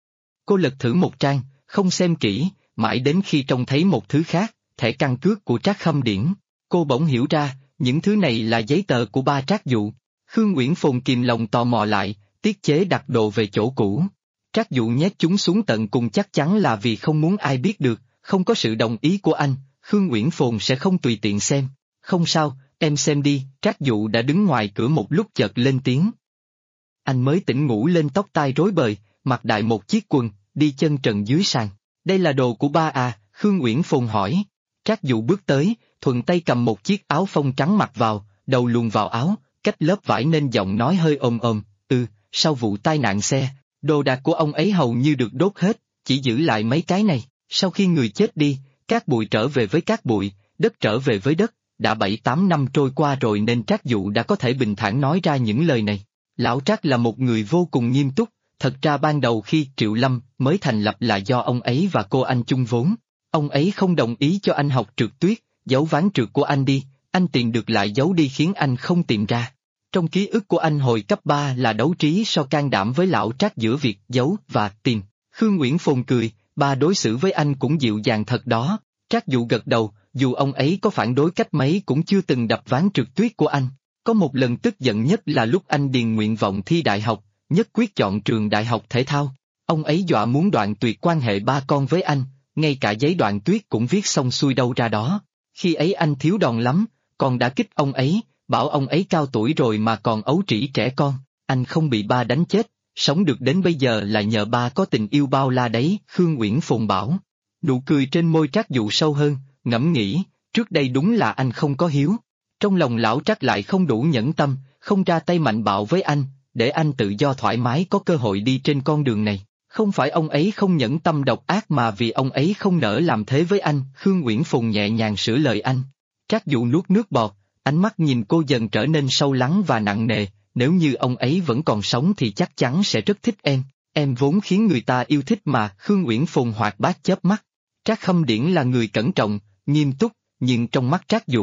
[SPEAKER 1] Cô lật thử một trang, không xem kỹ, mãi đến khi trông thấy một thứ khác, thẻ căn cước của Trác Khâm Điển. Cô bỗng hiểu ra, những thứ này là giấy tờ của ba Trác Dụ. Khương Uyển Phồn kìm lòng tò mò lại, tiết chế đặt đồ về chỗ cũ. Trác Dụ nhét chúng xuống tận cùng chắc chắn là vì không muốn ai biết được, không có sự đồng ý của anh, Khương Uyển Phồn sẽ không tùy tiện xem. Không sao, em xem đi, Trác Dụ đã đứng ngoài cửa một lúc chợt lên tiếng. Anh mới tỉnh ngủ lên tóc tai rối bời, mặc đại một chiếc quần, đi chân trần dưới sàn. Đây là đồ của ba à, Khương Uyển Phồn hỏi. Trác Dụ bước tới, thuận tay cầm một chiếc áo phông trắng mặc vào, đầu luồn vào áo, cách lớp vải nên giọng nói hơi ồm ồm, sau vụ tai nạn xe, đồ đạc của ông ấy hầu như được đốt hết, chỉ giữ lại mấy cái này. Sau khi người chết đi, cát bụi trở về với cát bụi, đất trở về với đất, đã 7-8 năm trôi qua rồi nên Trác Dụ đã có thể bình thản nói ra những lời này. Lão Trác là một người vô cùng nghiêm túc, thật ra ban đầu khi Triệu Lâm mới thành lập là do ông ấy và cô anh chung vốn. Ông ấy không đồng ý cho anh học trượt tuyết, giấu ván trượt của anh đi, anh tìm được lại giấu đi khiến anh không tìm ra. Trong ký ức của anh hồi cấp 3 là đấu trí so can đảm với lão Trác giữa việc giấu và tìm. Khương Uyển Phồn cười, ba đối xử với anh cũng dịu dàng thật đó. Trác Dụ gật đầu, dù ông ấy có phản đối cách mấy cũng chưa từng đập ván trượt tuyết của anh. Có một lần tức giận nhất là lúc anh điền nguyện vọng thi đại học, nhất quyết chọn trường đại học thể thao. Ông ấy dọa muốn đoạn tuyệt quan hệ ba con với anh, ngay cả giấy đoạn tuyết cũng viết xong xuôi đâu ra đó. Khi ấy anh thiếu đòn lắm, còn đã kích ông ấy, bảo ông ấy cao tuổi rồi mà còn ấu trĩ trẻ con. Anh không bị ba đánh chết, sống được đến bây giờ là nhờ ba có tình yêu bao la đấy, Khương Uyển Phồn bảo. Nụ cười trên môi Trác Dụ sâu hơn, ngẫm nghĩ, trước đây đúng là anh không có hiếu. Trong lòng lão Trác lại không đủ nhẫn tâm, không ra tay mạnh bạo với anh, để anh tự do thoải mái có cơ hội đi trên con đường này. Không phải ông ấy không nhẫn tâm độc ác mà vì ông ấy không nỡ làm thế với anh, Khương Uyển Phồn nhẹ nhàng sửa lời anh. Trác Dụ nuốt nước bọt, ánh mắt nhìn cô dần trở nên sâu lắng và nặng nề, nếu như ông ấy vẫn còn sống thì chắc chắn sẽ rất thích em vốn khiến người ta yêu thích mà, Khương Uyển Phồn hoạt bát chớp mắt. Trác Khâm Điển là người cẩn trọng, nghiêm túc, nhưng trong mắt Trác Dụ,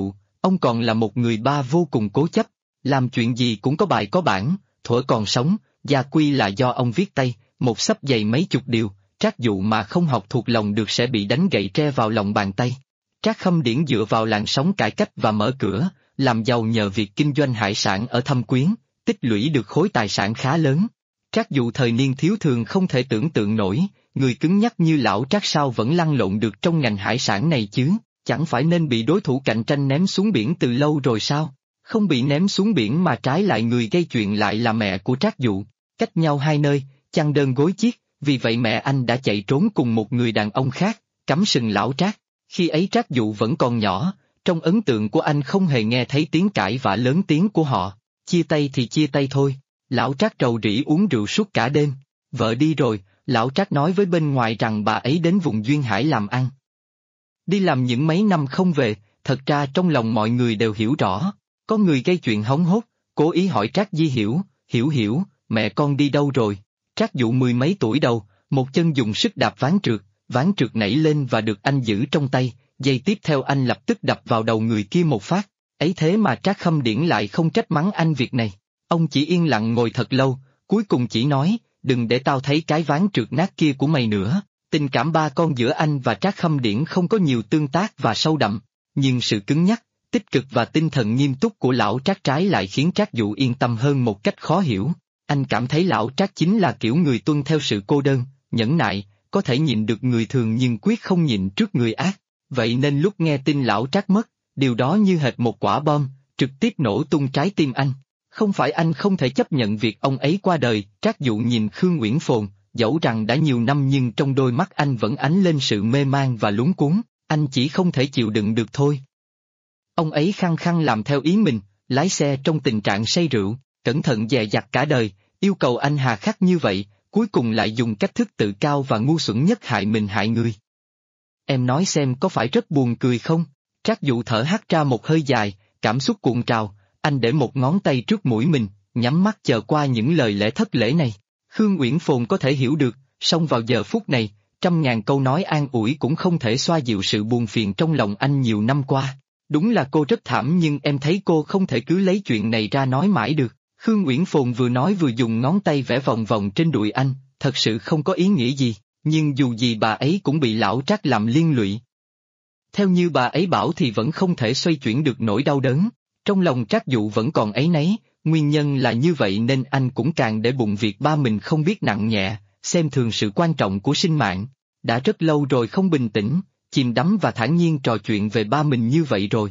[SPEAKER 1] Ông còn là một người ba vô cùng cố chấp, làm chuyện gì cũng có bài có bản, thuở còn sống, gia quy là do ông viết tay, một xấp dày mấy chục điều, Trác Dụ mà không học thuộc lòng được sẽ bị đánh gậy tre vào lòng bàn tay. Trác Khâm Điển dựa vào làn sóng cải cách và mở cửa, làm giàu nhờ việc kinh doanh hải sản ở Thâm Quyến, tích lũy được khối tài sản khá lớn. Trác Dụ thời niên thiếu thường không thể tưởng tượng nổi, người cứng nhắc như lão Trác sao vẫn lăn lộn được trong ngành hải sản này chứ, chẳng phải nên bị đối thủ cạnh tranh ném xuống biển từ lâu rồi sao? Không bị ném xuống biển mà trái lại người gây chuyện lại là mẹ của Trác Dụ, cách nhau hai nơi, chăn đơn gối chiếc, vì vậy mẹ anh đã chạy trốn cùng một người đàn ông khác, cắm sừng lão Trác. Khi ấy Trác Dụ vẫn còn nhỏ, trong ấn tượng của anh không hề nghe thấy tiếng cãi vã lớn tiếng của họ, chia tay thì chia tay thôi. Lão Trác rầu rĩ uống rượu suốt cả đêm, vợ đi rồi, lão Trác nói với bên ngoài rằng bà ấy đến vùng Duyên Hải làm ăn. Đi làm những mấy năm không về, thật ra trong lòng mọi người đều hiểu rõ, có người gây chuyện hóng hốt, cố ý hỏi Trác Di Hiểu, Hiểu, mẹ con đi đâu rồi? Trác Dụ mười mấy tuổi đầu, một chân dùng sức đạp ván trượt nảy lên và được anh giữ trong tay, giây tiếp theo anh lập tức đập vào đầu người kia một phát, ấy thế mà Trác Khâm Điển lại không trách mắng anh việc này. Ông chỉ yên lặng ngồi thật lâu, cuối cùng chỉ nói, đừng để tao thấy cái ván trượt nát kia của mày nữa. Tình cảm ba con giữa anh và Trác Khâm Điển không có nhiều tương tác và sâu đậm, nhưng sự cứng nhắc, tích cực và tinh thần nghiêm túc của lão Trác trái lại khiến Trác Dụ yên tâm hơn một cách khó hiểu. Anh cảm thấy lão Trác chính là kiểu người tuân theo sự cô đơn, nhẫn nại, có thể nhịn được người thường nhưng quyết không nhịn trước người ác. Vậy nên lúc nghe tin lão Trác mất, điều đó như hệt một quả bom, trực tiếp nổ tung trái tim anh. Không phải anh không thể chấp nhận việc ông ấy qua đời, Trác Dụ nhìn Khương Uyển Phồn, dẫu rằng đã nhiều năm nhưng trong đôi mắt anh vẫn ánh lên sự mê man và luống cuống, anh chỉ không thể chịu đựng được thôi. Ông ấy khăng khăng làm theo ý mình, lái xe trong tình trạng say rượu, cẩn thận dè dặt cả đời, yêu cầu anh hà khắc như vậy, cuối cùng lại dùng cách thức tự cao và ngu xuẩn nhất hại mình hại người. Em nói xem có phải rất buồn cười không? Trác Dụ thở hắt ra một hơi dài, cảm xúc cuộn trào, anh để một ngón tay trước mũi mình, nhắm mắt chờ qua những lời lẽ thất lễ này. Khương Uyển Phồn có thể hiểu được, song vào giờ phút này, trăm ngàn câu nói an ủi cũng không thể xoa dịu sự buồn phiền trong lòng anh nhiều năm qua. Đúng là cô rất thảm nhưng em thấy cô không thể cứ lấy chuyện này ra nói mãi được. Khương Uyển Phồn vừa nói vừa dùng ngón tay vẽ vòng vòng trên đùi anh, thật sự không có ý nghĩa gì, nhưng dù gì bà ấy cũng bị lão Trác làm liên lụy. Theo như bà ấy bảo thì vẫn không thể xoay chuyển được nỗi đau đớn, trong lòng Trác Dụ vẫn còn áy náy, nguyên nhân là như vậy nên anh cũng càng để bụng việc ba mình không biết nặng nhẹ, xem thường sự quan trọng của sinh mạng. Đã rất lâu rồi không bình tĩnh, chìm đắm và thản nhiên trò chuyện về ba mình như vậy rồi.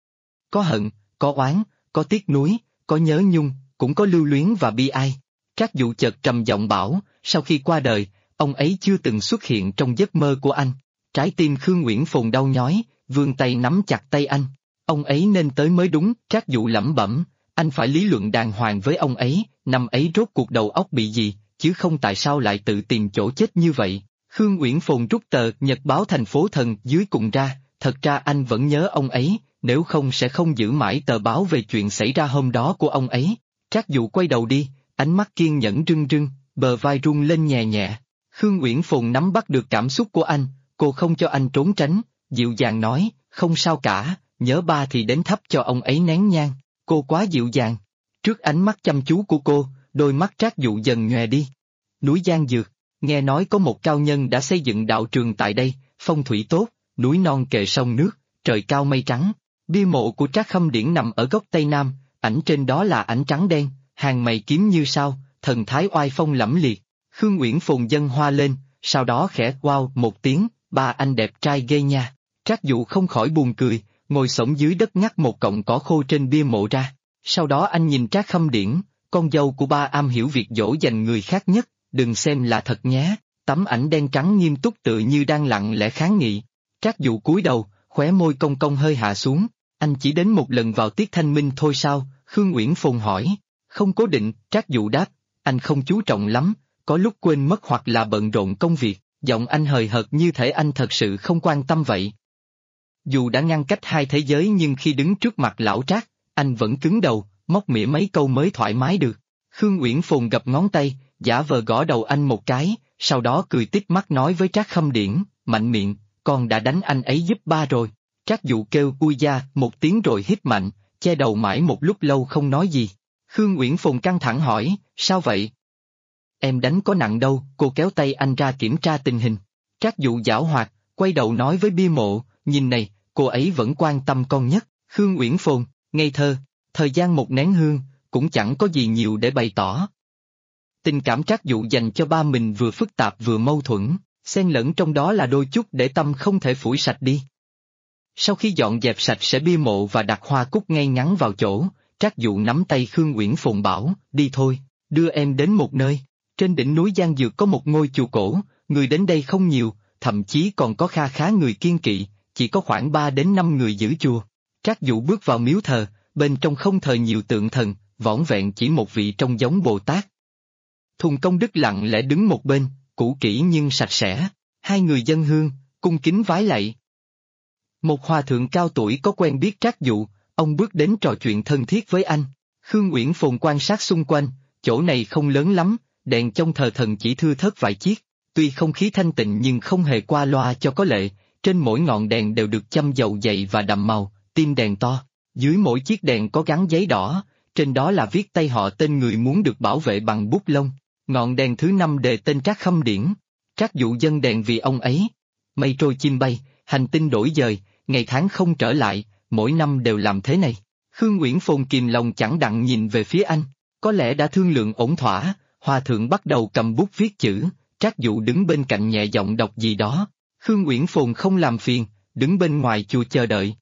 [SPEAKER 1] Có hận, có oán, có tiếc nuối, có nhớ nhung, cũng có lưu luyến và bi ai. Trác Dụ chợt trầm giọng bảo, sau khi qua đời, ông ấy chưa từng xuất hiện trong giấc mơ của anh. Trái tim Khương Uyển Phồn đau nhói, vươn tay nắm chặt tay anh. Ông ấy nên tới mới đúng, Trác Dụ lẩm bẩm, anh phải lý luận đàng hoàng với ông ấy, năm ấy rốt cuộc đầu óc bị gì, chứ không tại sao lại tự tìm chỗ chết như vậy. Khương Uyển Phồn rút tờ Nhật báo Thành phố Thần dưới cùng ra, thật ra anh vẫn nhớ ông ấy, nếu không sẽ không giữ mãi tờ báo về chuyện xảy ra hôm đó của ông ấy. Trác Dụ quay đầu đi, ánh mắt kiên nhẫn rưng rưng, bờ vai rung lên nhẹ nhẹ. Khương Uyển Phồn nắm bắt được cảm xúc của anh, cô không cho anh trốn tránh, dịu dàng nói, không sao cả, nhớ ba thì đến thắp cho ông ấy nén nhang. Cô quá dịu dàng. Trước ánh mắt chăm chú của cô, đôi mắt Trác Dụ dần nhòe đi. Núi Giang Dược, nghe nói có một cao nhân đã xây dựng đạo trường tại đây, phong thủy tốt, núi non kề sông nước, trời cao mây trắng. Bia mộ của Trác Khâm Điển nằm ở góc Tây Nam, ảnh trên đó là ảnh trắng đen, hàng mày kiếm như sao, thần thái oai phong lẫm liệt. Khương Uyển Phồn dâng hoa lên, sau đó khẽ wow một tiếng, ba anh đẹp trai ghê nha. Trác Dụ không khỏi buồn cười, ngồi xổm dưới đất ngắt một cọng cỏ khô trên bia mộ ra. Sau đó anh nhìn Trác Khâm Điển, con dâu của ba am hiểu việc dỗ dành người khác nhất, đừng xem là thật nhé. Tấm ảnh đen trắng nghiêm túc tự như đang lặng lẽ kháng nghị. Trác Dụ cúi đầu, khóe môi cong cong hơi hạ xuống. Anh chỉ đến một lần vào tiết thanh minh thôi sao? Khương Uyển Phồn hỏi. Không cố định, Trác Dụ đáp. Anh không chú trọng lắm, có lúc quên mất hoặc là bận rộn công việc. Giọng anh hời hợt như thể anh thật sự không quan tâm vậy. Dù đã ngăn cách hai thế giới nhưng khi đứng trước mặt lão Trác, anh vẫn cứng đầu, móc mỉa mấy câu mới thoải mái được. Khương Uyển Phồn gập ngón tay, giả vờ gõ đầu anh một cái, sau đó cười tít mắt nói với Trác Khâm Điển, mạnh miệng, con đã đánh anh ấy giúp ba rồi. Trác Dụ kêu ui da một tiếng rồi hít mạnh, che đầu mãi một lúc lâu không nói gì. Khương Uyển Phùng căng thẳng hỏi, sao vậy? Em đánh có nặng đâu, cô kéo tay anh ra kiểm tra tình hình. Trác Dụ giảo hoạt, quay đầu nói với bia mộ, nhìn này, cô ấy vẫn quan tâm con nhất. Khương Uyển Phùng, ngây thơ, thời gian một nén hương, cũng chẳng có gì nhiều để bày tỏ. Tình cảm Trác Dụ dành cho ba mình vừa phức tạp vừa mâu thuẫn, xen lẫn trong đó là đôi chút để tâm không thể phủi sạch đi. Sau khi dọn dẹp sạch sẽ bia mộ và đặt hoa cúc ngay ngắn vào chỗ, Trác Dụ nắm tay Khương Uyển Phùng bảo, đi thôi, đưa em đến một nơi. Trên đỉnh núi Giang Dược có một ngôi chùa cổ, người đến đây không nhiều, thậm chí còn có kha khá người kiêng kỵ, chỉ có khoảng 3 đến 5 người giữ chùa. Trác Dụ bước vào miếu thờ, bên trong không thờ nhiều tượng thần, vỏn vẹn chỉ một vị trông giống Bồ Tát. Thùng Công Đức lặng lẽ đứng một bên, cũ kỹ nhưng sạch sẽ. Hai người dâng hương, cung kính vái lạy. Một hòa thượng cao tuổi có quen biết Trác Dụ, ông bước đến trò chuyện thân thiết với anh. Khương Uyển Phùng quan sát xung quanh, chỗ này không lớn lắm, đèn trong thờ thần chỉ thưa thớt vài chiếc. Tuy không khí thanh tịnh nhưng không hề qua loa cho có lệ, trên mỗi ngọn đèn đều được châm dầu dày và đậm màu, tim đèn to. Dưới mỗi chiếc đèn có gắn giấy đỏ, trên đó là viết tay họ tên người muốn được bảo vệ bằng bút lông. Ngọn đèn thứ 5 đề tên Trác Khâm Điển. Trác Dụ dâng đèn vì ông ấy. Mây trôi chim bay, hành tinh đổi dời, ngày tháng không trở lại, mỗi năm đều làm thế này. Khương Uyển Phùng kìm lòng chẳng đặng nhìn về phía anh, có lẽ đã thương lượng ổn thỏa, hòa thượng bắt đầu cầm bút viết chữ, Trác Dụ đứng bên cạnh nhẹ giọng đọc gì đó. Khương Uyển Phùng không làm phiền, đứng bên ngoài chùa chờ đợi.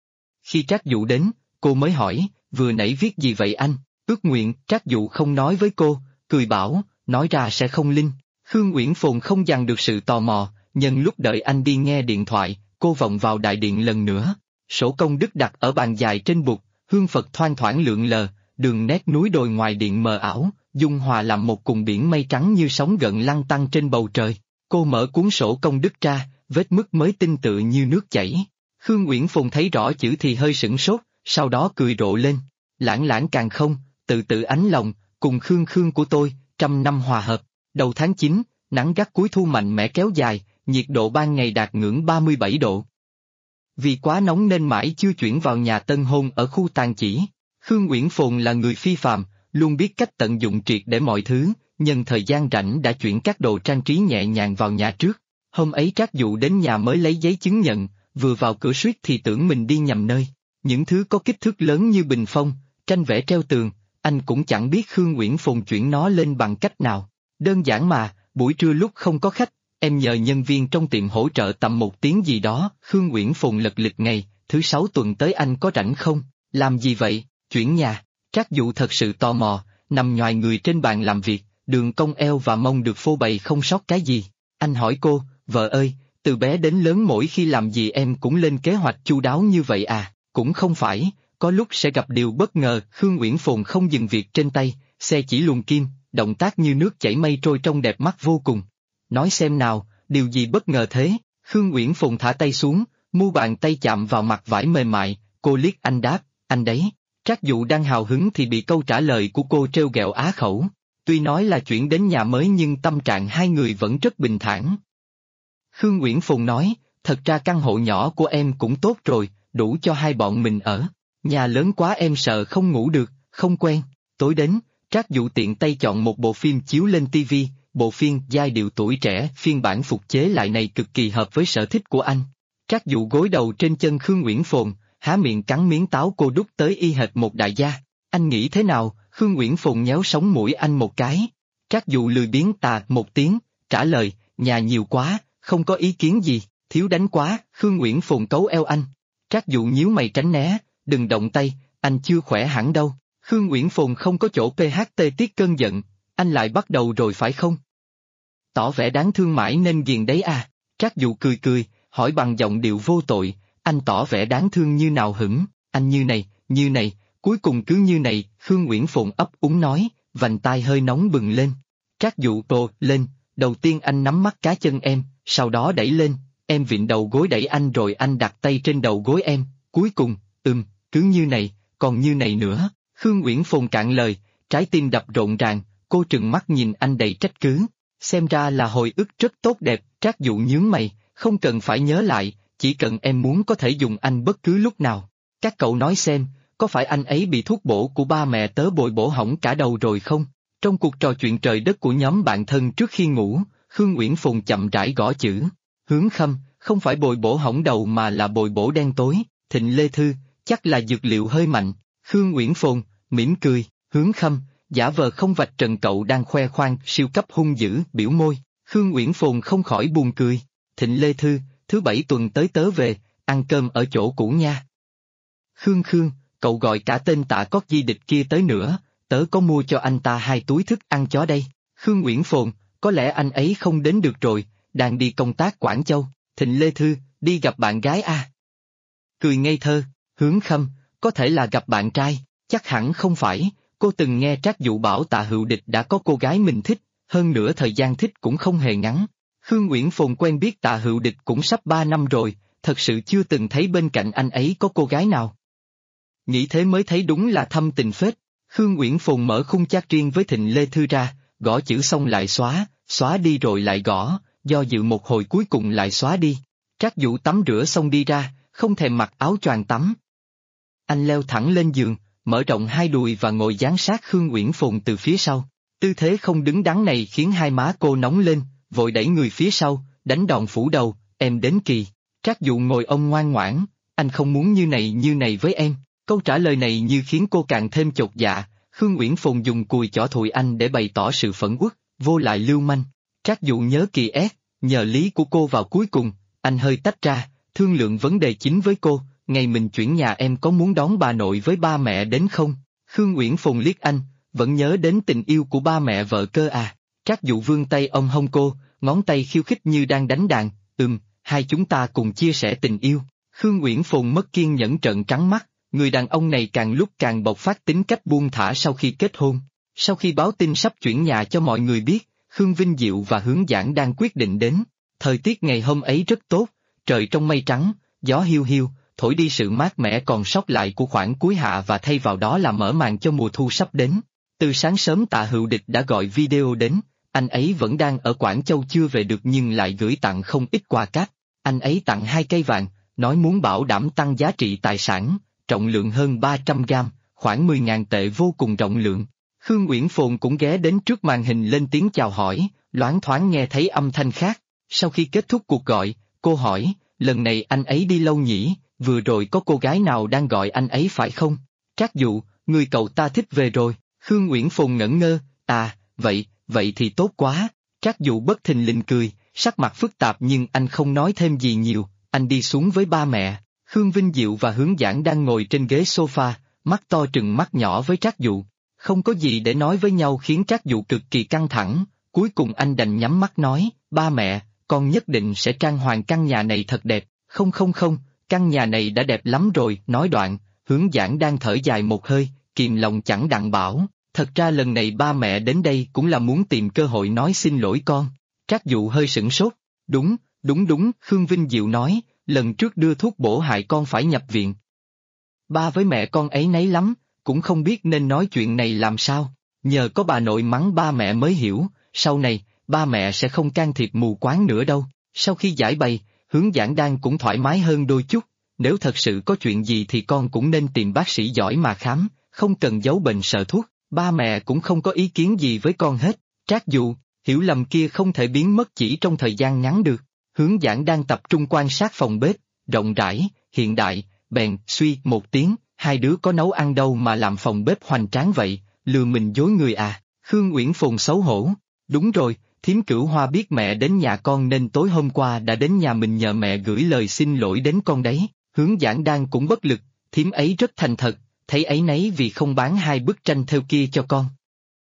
[SPEAKER 1] Khi Trác Dụ đến, cô mới hỏi, vừa nãy viết gì vậy anh? Ước nguyện. Trác Dụ không nói với cô, cười bảo, nói ra sẽ không linh. Khương Uyển Phùng không dằn được sự tò mò, nhân lúc đợi anh đi nghe điện thoại, cô vọng vào đại điện lần nữa. Sổ công đức đặt ở bàn dài trên bục, hương Phật thoang thoảng lượn lờ, đường nét núi đồi ngoài điện mờ ảo, dung hòa làm một cùng biển mây trắng như sóng gợn lăn tăn trên bầu trời. Cô mở cuốn sổ công đức ra, vết mứt mới tinh tựa như nước chảy. Khương Uyển Phùng thấy rõ chữ thì hơi sửng sốt, sau đó cười rộ lên. Lãng lãng càng không, tự tự ánh lòng, cùng Khương Khương của tôi, trăm năm hòa hợp. Đầu tháng 9, nắng gắt cuối thu mạnh mẽ kéo dài, nhiệt độ ban ngày đạt ngưỡng 37 độ. Vì quá nóng nên mãi chưa chuyển vào nhà tân hôn ở khu tang chỉ. Khương Uyển Phùng là người phi phàm, luôn biết cách tận dụng triệt để mọi thứ, nhân thời gian rảnh đã chuyển các đồ trang trí nhẹ nhàng vào nhà trước. Hôm ấy Trác Dụ đến nhà mới lấy giấy chứng nhận, vừa vào cửa suýt thì tưởng mình đi nhầm nơi. Những thứ có kích thước lớn như bình phong, tranh vẽ treo tường, anh cũng chẳng biết Khương Uyển Phùng chuyển nó lên bằng cách nào. Đơn giản mà, buổi trưa lúc không có khách, em nhờ nhân viên trong tiệm hỗ trợ tầm 1 tiếng gì đó. Khương Uyển Phùng lật lịch ngày, thứ 6 tuần tới anh có rảnh không? Làm gì vậy? Chuyển nhà. Trác Dụ thật sự tò mò, nằm nhoài người trên bàn làm việc, đường cong eo và mông được phô bày không sót cái gì. Anh hỏi cô, vợ ơi, từ bé đến lớn mỗi khi làm gì em cũng lên kế hoạch chu đáo như vậy à? Cũng không phải, có lúc sẽ gặp điều bất ngờ. Khương Uyển Phùng không dừng việc trên tay, xe chỉ luồn kim, động tác như nước chảy mây trôi trông đẹp mắt vô cùng. Nói xem nào, điều gì bất ngờ thế? Khương Uyển Phùng thả tay xuống, mu bàn tay chạm vào mặt vải mềm mại, cô liếc anh đáp, anh đấy. Trác Dụ đang hào hứng thì bị câu trả lời của cô trêu ghẹo á khẩu. Tuy nói là chuyển đến nhà mới nhưng tâm trạng hai người vẫn rất bình thản. Khương Uyển Phùng nói, thật ra căn hộ nhỏ của em cũng tốt rồi, đủ cho hai bọn mình ở. Nhà lớn quá em sợ không ngủ được, không quen. Tối đến, Trác Dụ tiện tay chọn một bộ phim chiếu lên TV, bộ phim Giai điệu tuổi trẻ, phiên bản phục chế lại này cực kỳ hợp với sở thích của anh. Trác Dụ gối đầu trên chân Khương Uyển Phùng, há miệng cắn miếng táo cô đút tới y hệt một đại gia. Anh nghĩ thế nào? Khương Uyển Phùng nhéo sống mũi anh một cái. Trác Dụ lười biếng một tiếng, trả lời, nhà nhiều quá, không có ý kiến gì, thiếu đánh quá. Khương Uyển Phùng cấu eo anh. Trác Dụ nhíu mày tránh né, đừng động tay, anh chưa khỏe hẳn đâu. Khương Uyển Phùng không có chỗ PHT tiết cơn giận, anh lại bắt đầu rồi phải không? Tỏ vẻ đáng thương mãi nên ghiền đấy à? Trác Dụ cười cười, hỏi bằng giọng điệu vô tội, anh tỏ vẻ đáng thương như nào hửng, anh như này, cuối cùng cứ như này. Khương Uyển Phùng ấp úng nói, vành tai hơi nóng bừng lên. Trác Dụ trồ lên, đầu tiên anh nắm mắt cá chân em, sau đó đẩy lên, em vịn đầu gối đẩy anh rồi anh đặt tay trên đầu gối em, cuối cùng, cứ như này, còn như này nữa. Khương Uyển Phùng cạn lời, trái tim đập rộn ràng, cô trừng mắt nhìn anh đầy trách cứ. Xem ra là hồi ức rất tốt đẹp. Trác Dụ nhướng mày, không cần phải nhớ lại, chỉ cần em muốn có thể dùng anh bất cứ lúc nào. Các cậu nói xem, có phải anh ấy bị thuốc bổ của ba mẹ tớ bồi bổ hỏng cả đầu rồi không? Trong cuộc trò chuyện trời đất của nhóm bạn thân trước khi ngủ, Khương Uyển Phùng chậm rãi gõ chữ. Hướng Khâm, không phải bồi bổ hỏng đầu mà là bồi bổ đen tối. Thịnh Lê Thư, chắc là dược liệu hơi mạnh. Khương Uyển Phùng, mỉm cười. Hướng Khâm, giả vờ không vạch trần cậu đang khoe khoang siêu cấp hung dữ, biểu môi. Khương Uyển Phùng không khỏi buồn cười. Thịnh Lê Thư, thứ bảy tuần tới tớ về, ăn cơm ở chỗ cũ nha. Khương, cậu gọi cả tên Tạ Cót Di Địch kia tới nữa, tớ có mua cho anh ta 2 túi thức ăn chó đây. Khương Uyển Phồn, có lẽ anh ấy không đến được rồi, đang đi công tác Quảng Châu. Thịnh Lê Thư, đi gặp bạn gái à? Cười ngây thơ. Hướng Khâm, có thể là gặp bạn trai, chắc hẳn không phải, cô từng nghe Trác Dụ bảo Tạ Hữu Địch đã có cô gái mình thích, hơn nữa thời gian thích cũng không hề ngắn. Khương Uyển Phồn quen biết Tạ Hữu Địch cũng sắp 3 năm rồi, thật sự chưa từng thấy bên cạnh anh ấy có cô gái nào. Nghĩ thế mới thấy đúng là thâm tình phết. Khương Uyển Phồn mở khung chat riêng với Thịnh Lê Thư ra, gõ chữ xong lại xóa đi rồi lại gõ, do dự một hồi cuối cùng lại xóa đi. Trác Dụ tắm rửa xong đi ra, không thèm mặc áo choàng tắm. Anh leo thẳng lên giường, mở rộng 2 đùi và ngồi dán sát Khương Uyển Phồn từ phía sau. Tư thế không đứng đắn này khiến hai má cô nóng lên, vội đẩy người phía sau, đánh đòn phủ đầu, em đến kỳ. Trác Dụ ngồi ông ngoan ngoãn, anh không muốn như này với em. Câu trả lời này như khiến cô càng thêm chột dạ. Khương Uyển Phồn dùng cùi chỏ thụi anh để bày tỏ sự phẫn uất, vô lại lưu manh. Trác Dụ nhớ kỳ ép, nhờ lý của cô vào cuối cùng, anh hơi tách ra, thương lượng vấn đề chính với cô, ngày mình chuyển nhà em có muốn đón bà nội với ba mẹ đến không? Khương Uyển Phồn liếc anh, vẫn nhớ đến tình yêu của ba mẹ vợ cơ à? Trác Dụ vươn tay ôm hông cô, ngón tay khiêu khích như đang đánh đàn, hai chúng ta cùng chia sẻ tình yêu. Khương Uyển Phồn mất kiên nhẫn trợn trắng mắt, người đàn ông này càng lúc càng bộc phát tính cách buông thả sau khi kết hôn. Sau khi báo tin sắp chuyển nhà cho mọi người biết, Khương Vinh Diệu và Hướng Giãn đang quyết định đến. Thời tiết ngày hôm ấy rất tốt, trời trong mây trắng, gió hiu hiu, thổi đi sự mát mẻ còn sót lại của khoảng cuối hạ và thay vào đó là mở màn cho mùa thu sắp đến. Từ sáng sớm Tạ Hữu Địch đã gọi video đến, anh ấy vẫn đang ở Quảng Châu chưa về được nhưng lại gửi tặng không ít quà cáp. Anh ấy tặng 2 cây vàng, nói muốn bảo đảm tăng giá trị tài sản, trọng lượng hơn 300 gram, khoảng 10.000 tệ vô cùng rộng lượng. Khương Uyển Phồn cũng ghé đến trước màn hình lên tiếng chào hỏi, loáng thoáng nghe thấy âm thanh khác. Sau khi kết thúc cuộc gọi, cô hỏi, lần này anh ấy đi lâu nhỉ, vừa rồi có cô gái nào đang gọi anh ấy phải không? Trác Dụ, người cậu ta thích về rồi. Khương Uyển Phồn ngẩn ngơ, vậy thì tốt quá. Trác Dụ bất thình lình cười, sắc mặt phức tạp nhưng anh không nói thêm gì nhiều, anh đi xuống với ba mẹ. Khương Vinh Diệu và Hướng Giãn đang ngồi trên ghế sofa, mắt to trừng mắt nhỏ với Trác Dụ. Không có gì để nói với nhau khiến Trác Dụ cực kỳ căng thẳng, cuối cùng anh đành nhắm mắt nói, ba mẹ, con nhất định sẽ trang hoàng căn nhà này thật đẹp. Không, căn nhà này đã đẹp lắm rồi. Nói đoạn, Hướng Giãn đang thở dài một hơi, kìm lòng chẳng đặng bảo, thật ra lần này ba mẹ đến đây cũng là muốn tìm cơ hội nói xin lỗi con. Trác Dụ hơi sửng sốt, đúng, Khương Vinh Diệu nói, lần trước đưa thuốc bổ hại con phải nhập viện. Ba với mẹ con áy náy lắm, cũng không biết nên nói chuyện này làm sao, nhờ có bà nội mắng ba mẹ mới hiểu, sau này, ba mẹ sẽ không can thiệp mù quáng nữa đâu. Sau khi giải bày, Hướng Giãn đang cũng thoải mái hơn đôi chút, nếu thật sự có chuyện gì thì con cũng nên tìm bác sĩ giỏi mà khám, không cần giấu bệnh sợ thuốc, ba mẹ cũng không có ý kiến gì với con hết. Trác Dụ, hiểu lầm kia không thể biến mất chỉ trong thời gian ngắn được. Hướng Giãn đang tập trung quan sát phòng bếp, rộng rãi, hiện đại, bèn suy một tiếng, hai đứa có nấu ăn đâu mà làm phòng bếp hoành tráng vậy, lừa mình dối người à? Khương Uyển Phồn xấu hổ, đúng rồi, thím Cửu Hoa biết mẹ đến nhà con nên tối hôm qua đã đến nhà mình nhờ mẹ gửi lời xin lỗi đến con đấy. Hướng Giãn đang cũng bất lực, thím ấy rất thành thật, thấy áy náy vì không bán 2 bức tranh thêu kia cho con.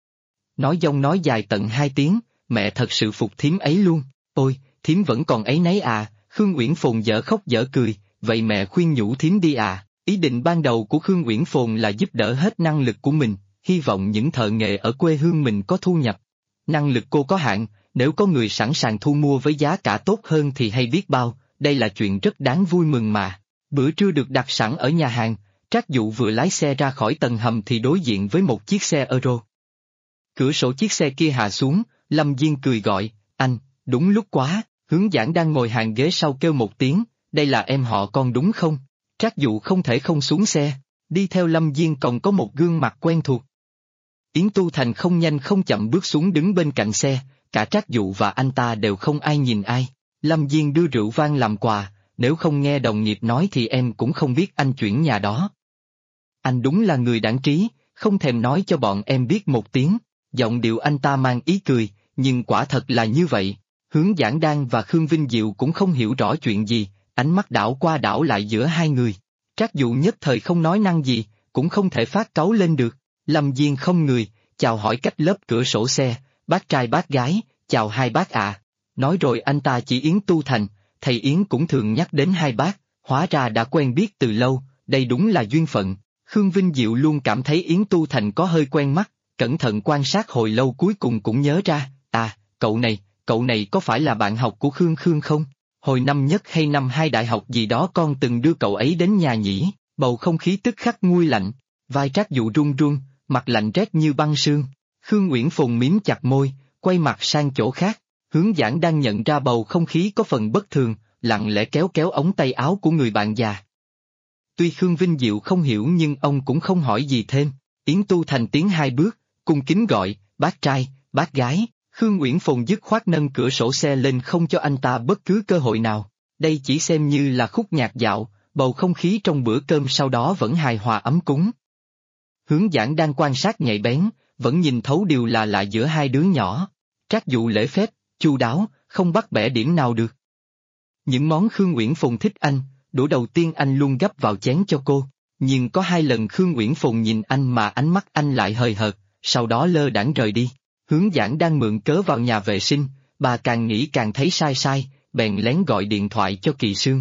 [SPEAKER 1] Nói dông nói dài tận 2 tiếng, mẹ thật sự phục thím ấy luôn. Ôi, thím vẫn còn áy náy à? Khương Uyển Phồn dở khóc dở cười, vậy mẹ khuyên nhủ thím đi à? Ý định ban đầu của Khương Uyển Phồn là giúp đỡ hết năng lực của mình, hy vọng những thợ nghệ ở quê hương mình có thu nhập. Năng lực cô có hạn, nếu có người sẵn sàng thu mua với giá cả tốt hơn thì hay biết bao, đây là chuyện rất đáng vui mừng mà. Bữa trưa được đặt sẵn ở nhà hàng, Trác Dụ vừa lái xe ra khỏi tầng hầm thì đối diện với một chiếc xe Euro. Cửa sổ chiếc xe kia hạ xuống, Lâm Diên cười gọi, anh, đúng lúc quá. Hướng Giãn đang ngồi hàng ghế sau kêu một tiếng, đây là em họ con đúng không? Trác Dụ không thể không xuống xe, đi theo Lâm Diên còn có một gương mặt quen thuộc. Yến Tu Thành không nhanh không chậm bước xuống đứng bên cạnh xe, cả Trác Dụ và anh ta đều không ai nhìn ai. Lâm Diên đưa rượu vang làm quà, nếu không nghe đồng nghiệp nói thì em cũng không biết anh chuyển nhà đó. Anh đúng là người đãng trí, không thèm nói cho bọn em biết một tiếng. Giọng điệu anh ta mang ý cười, nhưng quả thật là như vậy. Hướng Giảng Đan và Khương Vinh Diệu cũng không hiểu rõ chuyện gì, ánh mắt đảo qua đảo lại giữa hai người. Trác Dụ nhất thời không nói năng gì, cũng không thể phát cáu lên được. Lâm Diên không người, chào hỏi cách lớp cửa sổ xe, bác trai bác gái, chào hai bác ạ. Nói rồi anh ta chỉ Yến Tu Thành, thầy Yến cũng thường nhắc đến hai bác, hóa ra đã quen biết từ lâu, đây đúng là duyên phận. Khương Vinh Diệu luôn cảm thấy Yến Tu Thành có hơi quen mắt, cẩn thận quan sát hồi lâu cuối cùng cũng nhớ ra, cậu này có phải là bạn học của Khương Khương không? Hồi năm nhất hay năm hai đại học gì đó con từng đưa cậu ấy đến nhà nhỉ? Bầu không khí tức khắc nguôi lạnh, vai Trác Dụ run run, mặt lạnh rét như băng sương. Khương Uyển Phùng mím chặt môi, quay mặt sang chỗ khác. Hướng Giảng đang nhận ra bầu không khí có phần bất thường, lặng lẽ kéo kéo ống tay áo của người bạn già. Tuy Khương Vinh Diệu không hiểu nhưng ông cũng không hỏi gì thêm. Yến Tu Thành tiến hai bước, cung kính gọi, bác trai, bác gái. Khương Uyển Phùng dứt khoát nâng cửa sổ xe lên không cho anh ta bất cứ cơ hội nào. Đây chỉ xem như là khúc nhạc dạo, bầu không khí trong bữa cơm sau đó vẫn hài hòa ấm cúng. Hướng Giảng đang quan sát nhạy bén, vẫn nhìn thấu điều là lạ giữa hai đứa nhỏ. Trác Dụ lễ phép, chu đáo, không bắt bẻ điểm nào được. Những món Khương Uyển Phùng thích ăn, đũa đầu tiên anh luôn gấp vào chén cho cô, nhưng có hai lần Khương Uyển Phùng nhìn anh mà ánh mắt anh lại hời hợt, sau đó lơ đãng rời đi. Hướng Giảng đang mượn cớ vào nhà vệ sinh, bà càng nghĩ càng thấy sai sai, bèn lén gọi điện thoại cho Kỳ Sương.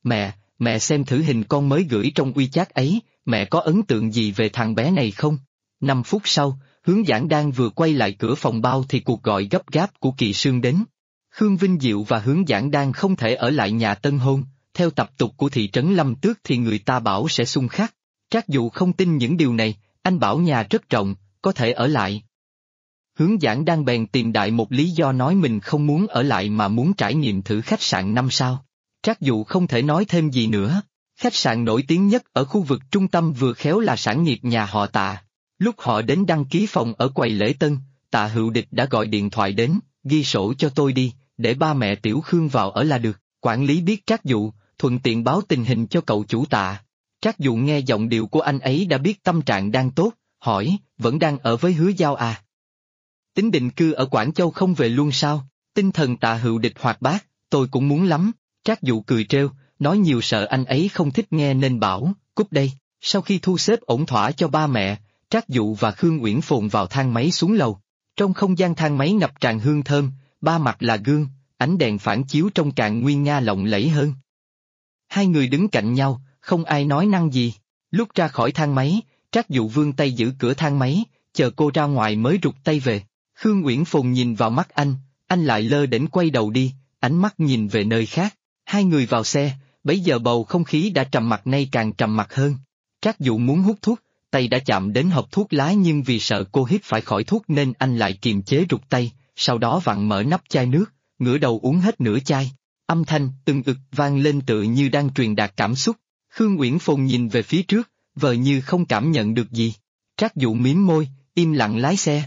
[SPEAKER 1] Mẹ xem thử hình con mới gửi trong WeChat ấy, mẹ có ấn tượng gì về thằng bé này không? 5 phút sau, Hướng Giảng đang vừa quay lại cửa phòng bao thì cuộc gọi gấp gáp của Kỳ Sương đến. Khương Vinh Diệu và Hướng Giảng đang không thể ở lại nhà tân hôn, theo tập tục của thị trấn Lâm Tước thì người ta bảo sẽ xung khắc. Trác Dụ không tin những điều này, anh bảo nhà rất rộng, có thể ở lại. Hướng Giảng đang bèn tìm đại một lý do nói mình không muốn ở lại mà muốn trải nghiệm thử khách sạn 5 sao. Trác Dụ không thể nói thêm gì nữa. Khách sạn nổi tiếng nhất ở khu vực trung tâm vừa khéo là sản nghiệp nhà họ Tạ. Lúc họ đến đăng ký phòng ở quầy lễ tân, Tạ Hữu Địch đã gọi điện thoại đến, ghi sổ cho tôi đi, để ba mẹ Tiểu Khương vào ở là được. Quản lý biết Trác Dụ, thuận tiện báo tình hình cho cậu chủ Tạ. Trác Dụ nghe giọng điệu của anh ấy đã biết tâm trạng đang tốt, hỏi, vẫn đang ở với Hứa Giao à? Tính định cư ở Quảng Châu không về luôn sao? Tinh thần Tạ Hữu Địch hoạt bát, tôi cũng muốn lắm. Trác Dụ cười trêu, nói nhiều sợ anh ấy không thích nghe nên bảo, cút đây. Sau khi thu xếp ổn thỏa cho ba mẹ, Trác Dụ và Khương Uyển Phồn vào thang máy xuống lầu. Trong không gian thang máy ngập tràn hương thơm, ba mặt là gương, ánh đèn phản chiếu trông càng nguy nga lộng lẫy hơn. Hai người đứng cạnh nhau, không ai nói năng gì. Lúc ra khỏi thang máy, Trác Dụ vươn tay giữ cửa thang máy, chờ cô ra ngoài mới rụt tay về. Khương Uyển Phồn nhìn vào mắt anh lại lơ đễnh quay đầu đi, ánh mắt nhìn về nơi khác. Hai người vào xe, bấy giờ bầu không khí đã trầm mặc nay càng trầm mặc hơn. Trác Dụ muốn hút thuốc, tay đã chạm đến hộp thuốc lá nhưng vì sợ cô hít phải khỏi thuốc nên anh lại kiềm chế rụt tay, sau đó vặn mở nắp chai nước, ngửa đầu uống hết nửa chai. Âm thanh từng ực vang lên tựa như đang truyền đạt cảm xúc. Khương Uyển Phồn nhìn về phía trước, vờ như không cảm nhận được gì. Trác Dụ mím môi, im lặng lái xe.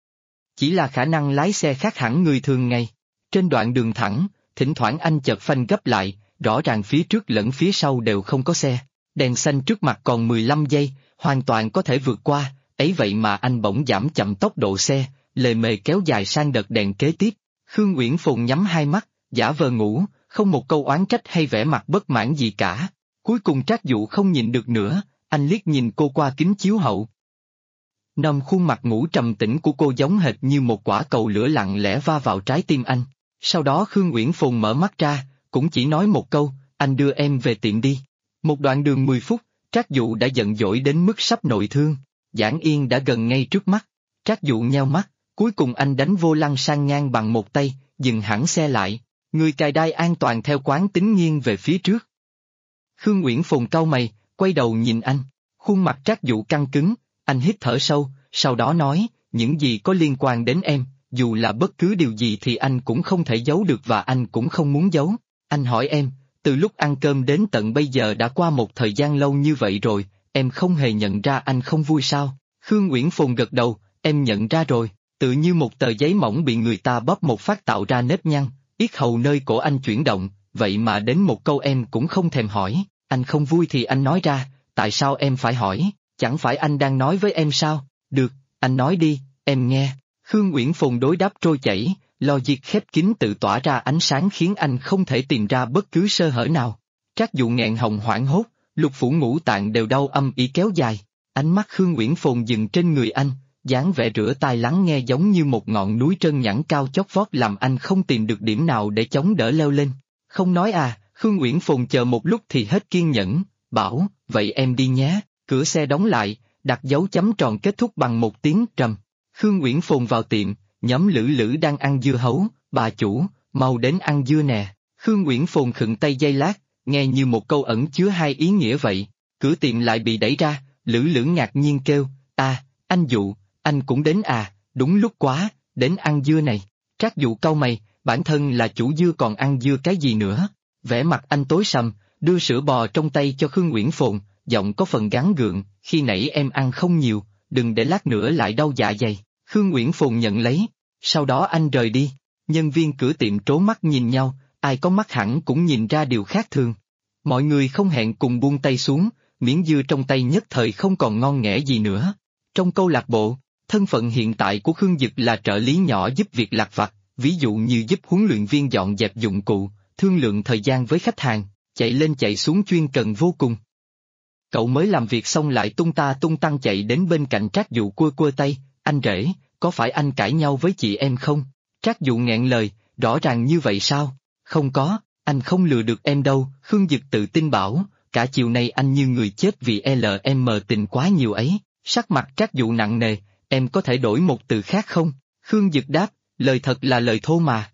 [SPEAKER 1] Chỉ là khả năng lái xe khác hẳn người thường ngày. Trên đoạn đường thẳng, thỉnh thoảng anh chợt phanh gấp lại, rõ ràng phía trước lẫn phía sau đều không có xe. Đèn xanh trước mặt còn 15 giây, hoàn toàn có thể vượt qua, ấy vậy mà anh bỗng giảm chậm tốc độ xe, lề mề kéo dài sang đợt đèn kế tiếp. Khương Uyển Phồn nhắm hai mắt, giả vờ ngủ, không một câu oán trách hay vẻ mặt bất mãn gì cả. Cuối cùng Trác Dụ không nhịn được nữa, anh liếc nhìn cô qua kính chiếu hậu. Khuôn mặt ngủ trầm tĩnh của cô giống hệt như một quả cầu lửa lặng lẽ va vào trái tim anh. Sau đó Khương Uyển Phồn mở mắt ra, cũng chỉ nói một câu, anh đưa em về tiệm đi. Một đoạn đường 10 phút, Trác Dụ đã giận dỗi đến mức sắp nội thương. Giảng Yên đã gần ngay trước mắt. Trác Dụ nheo mắt, cuối cùng anh đánh vô lăng sang ngang bằng một tay, dừng hẳn xe lại. Người cài đai an toàn theo quán tính nghiêng về phía trước. Khương Uyển Phồn cau mày, quay đầu nhìn anh. Khuôn mặt Trác Dụ căng cứng, anh hít thở sâu, sau đó nói, những gì có liên quan đến em, dù là bất cứ điều gì thì anh cũng không thể giấu được và anh cũng không muốn giấu. Anh hỏi em, Từ lúc ăn cơm đến tận bây giờ đã qua một thời gian lâu như vậy rồi, em không hề nhận ra anh không vui sao? Khương Uyển Phồn gật đầu, em nhận ra rồi, tự như một tờ giấy mỏng bị người ta bóp một phát tạo ra nếp nhăn, yết hầu nơi cổ anh chuyển động, vậy mà đến một câu em cũng không thèm hỏi, anh không vui thì anh nói ra, tại sao em phải hỏi, chẳng phải anh đang nói với em sao? Được, anh nói đi, em nghe. Khương Uyển Phồn đối đáp trôi chảy, logic khép kín tự tỏa ra ánh sáng khiến anh không thể tìm ra bất cứ sơ hở nào. Trác Dụ nghẹn họng hoảng hốt, lục phủ ngũ tạng đều đau âm ỉ kéo dài. Ánh mắt Khương Uyển Phồn dừng trên người anh, dáng vẻ rửa tai lắng nghe giống như một ngọn núi trơn nhẵn cao chót vót làm anh không tìm được điểm nào để chống đỡ leo lên. Không nói à, Khương Uyển Phồn chờ một lúc thì hết kiên nhẫn, bảo, vậy em đi nhé, cửa xe đóng lại, đặt dấu chấm tròn kết thúc bằng một tiếng trầm. Khương Uyển Phồn vào tiệm, nhóm Lữ Lữ đang ăn dưa hấu, bà chủ, mau đến ăn dưa nè. Khương Uyển Phồn khựng tay giây lát, nghe như một câu ẩn chứa hai ý nghĩa vậy. Cửa tiệm lại bị đẩy ra, Lữ Lữ ngạc nhiên kêu, anh Dụ, anh cũng đến à, đúng lúc quá, đến ăn dưa này. Trác Dụ cau mày, bản thân là chủ dưa còn ăn dưa cái gì nữa. Vẻ mặt anh tối sầm, đưa sữa bò trong tay cho Khương Uyển Phồn, giọng có phần gắng gượng, khi nãy em ăn không nhiều, đừng để lát nữa lại đau dạ dày. Khương Uyển Phồn nhận lấy, sau đó anh rời đi. Nhân viên cửa tiệm trố mắt nhìn nhau, ai có mắt hẳn cũng nhìn ra điều khác thường. Mọi người không hẹn cùng buông tay xuống, miếng dưa trong tay nhất thời không còn ngon nghẻ gì nữa. Trong câu lạc bộ, thân phận hiện tại của Khương Dực là trợ lý nhỏ giúp việc lặt vặt, ví dụ như giúp huấn luyện viên dọn dẹp dụng cụ, thương lượng thời gian với khách hàng, chạy lên chạy xuống chuyên cần vô cùng. Cậu mới làm việc xong lại tung ta tung tăng chạy đến bên cạnh Trác Dụ cua cua tay, anh rể, có phải anh cãi nhau với chị em không? Trác Dụ nghẹn lời, rõ ràng như vậy sao? Không có, anh không lừa được em đâu, Khương Dực tự tin bảo, cả chiều nay anh như người chết vì LM tình quá nhiều ấy. Sắc mặt Trác Dụ nặng nề, em có thể đổi một từ khác không? Khương Dực đáp, lời thật là lời thô mà.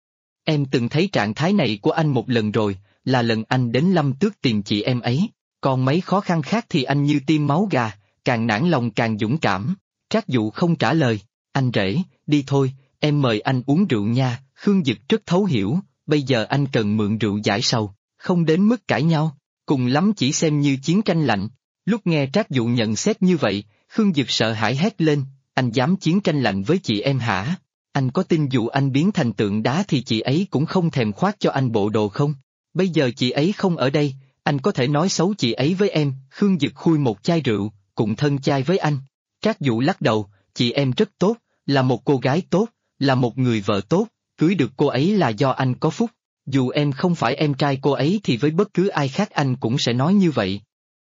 [SPEAKER 1] Em từng thấy trạng thái này của anh một lần rồi, là lần anh đến Lâm Tước tìm chị em ấy. Còn mấy khó khăn khác thì anh như tiêm máu gà, càng nản lòng càng dũng cảm. Trác Dụ không trả lời, anh rể, đi thôi, em mời anh uống rượu nha. Khương Dực rất thấu hiểu, bây giờ anh cần mượn rượu giải sầu, không đến mức cãi nhau, cùng lắm chỉ xem như chiến tranh lạnh. Lúc nghe Trác Dụ nhận xét như vậy, Khương Dực sợ hãi hét lên, anh dám chiến tranh lạnh với chị em hả? Anh có tin dụ anh biến thành tượng đá thì chị ấy cũng không thèm khoác cho anh bộ đồ không? Bây giờ chị ấy không ở đây, anh có thể nói xấu chị ấy với em. Khương Dực khui một chai rượu, cùng thân chai với anh. Trác Dụ lắc đầu, chị em rất tốt, là một cô gái tốt, là một người vợ tốt, cưới được cô ấy là do anh có phúc. Dù em không phải em trai cô ấy thì với bất cứ ai khác anh cũng sẽ nói như vậy.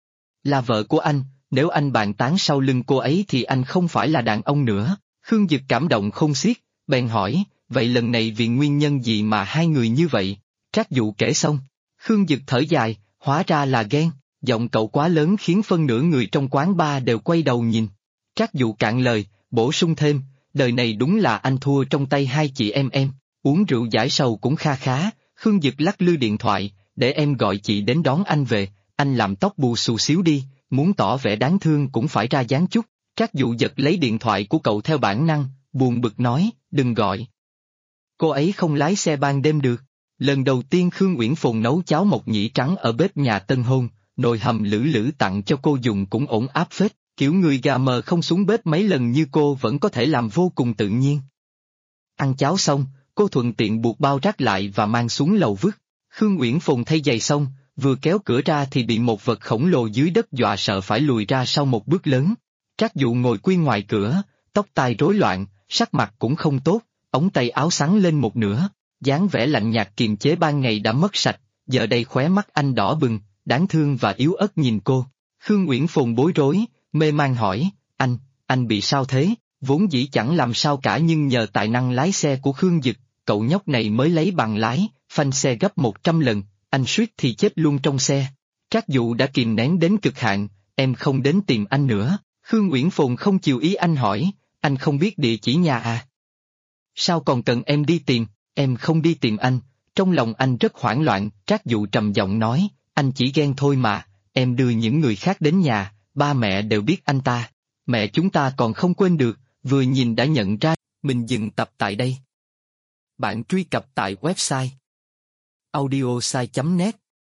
[SPEAKER 1] Là vợ của anh, nếu anh bàn tán sau lưng cô ấy thì anh không phải là đàn ông nữa. Khương Dực cảm động không xiết, bèn hỏi, vậy lần này vì nguyên nhân gì mà hai người như vậy? Trác Dụ kể xong, Khương Dực thở dài, hóa ra là ghen, giọng cậu quá lớn khiến phân nửa người trong quán bar đều quay đầu nhìn. Trác Dụ cạn lời, bổ sung thêm, đời này đúng là anh thua trong tay hai chị em, uống rượu giải sầu cũng kha khá. Khương Dực lắc lư điện thoại, để em gọi chị đến đón anh về, anh làm tóc bù xù xíu đi, muốn tỏ vẻ đáng thương cũng phải ra dáng chút. Trác Dụ giật lấy điện thoại của cậu theo bản năng, buồn bực nói, đừng gọi. Cô ấy không lái xe ban đêm được. Lần đầu tiên Khương Uyển Phồn nấu cháo mộc nhĩ trắng ở bếp nhà tân hôn, nồi hầm Lữ Lữ tặng cho cô dùng cũng ổn áp phết, kiểu người gà mờ không xuống bếp mấy lần như cô vẫn có thể làm vô cùng tự nhiên. Ăn cháo xong, cô thuận tiện buộc bao rác lại và mang xuống lầu vứt. Khương Uyển Phồn thay giày xong, vừa kéo cửa ra thì bị một vật khổng lồ dưới đất dọa sợ phải lùi ra sau một bước lớn. Trác Dụ ngồi quy ngoài cửa, tóc tai rối loạn, sắc mặt cũng không tốt, ống tay áo xắn lên một nửa, dáng vẻ lạnh nhạt kiềm chế ban ngày đã mất sạch, giờ đây khóe mắt anh đỏ bừng, đáng thương và yếu ớt nhìn cô. Khương Uyển Phồn bối rối, mê man hỏi, anh bị sao thế? Vốn dĩ chẳng làm sao cả nhưng nhờ tài năng lái xe của Khương Dực, cậu nhóc này mới lấy bằng lái, phanh xe gấp 100 lần, anh suýt thì chết luôn trong xe. Trác Dụ đã kìm nén đến cực hạn, em không đến tìm anh nữa. Khương Uyển Phồn không chiều ý anh hỏi, anh không biết địa chỉ nhà à? Sao còn cần em đi tìm, em không đi tìm anh, trong lòng anh rất hoảng loạn. Trác Dụ trầm giọng nói, anh chỉ ghen thôi mà, em đưa những người khác đến nhà, ba mẹ đều biết anh ta, mẹ chúng ta còn không quên được, vừa nhìn đã nhận ra. Mình dừng tập tại đây. Bạn truy cập tại website audiosai.net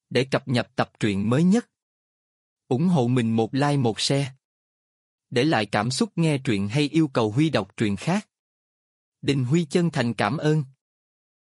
[SPEAKER 1] để cập nhật tập truyện mới nhất. Ủng hộ mình một like một share. Để lại cảm xúc nghe truyện hay yêu cầu Huy đọc truyện khác. Đình Huy chân thành cảm ơn.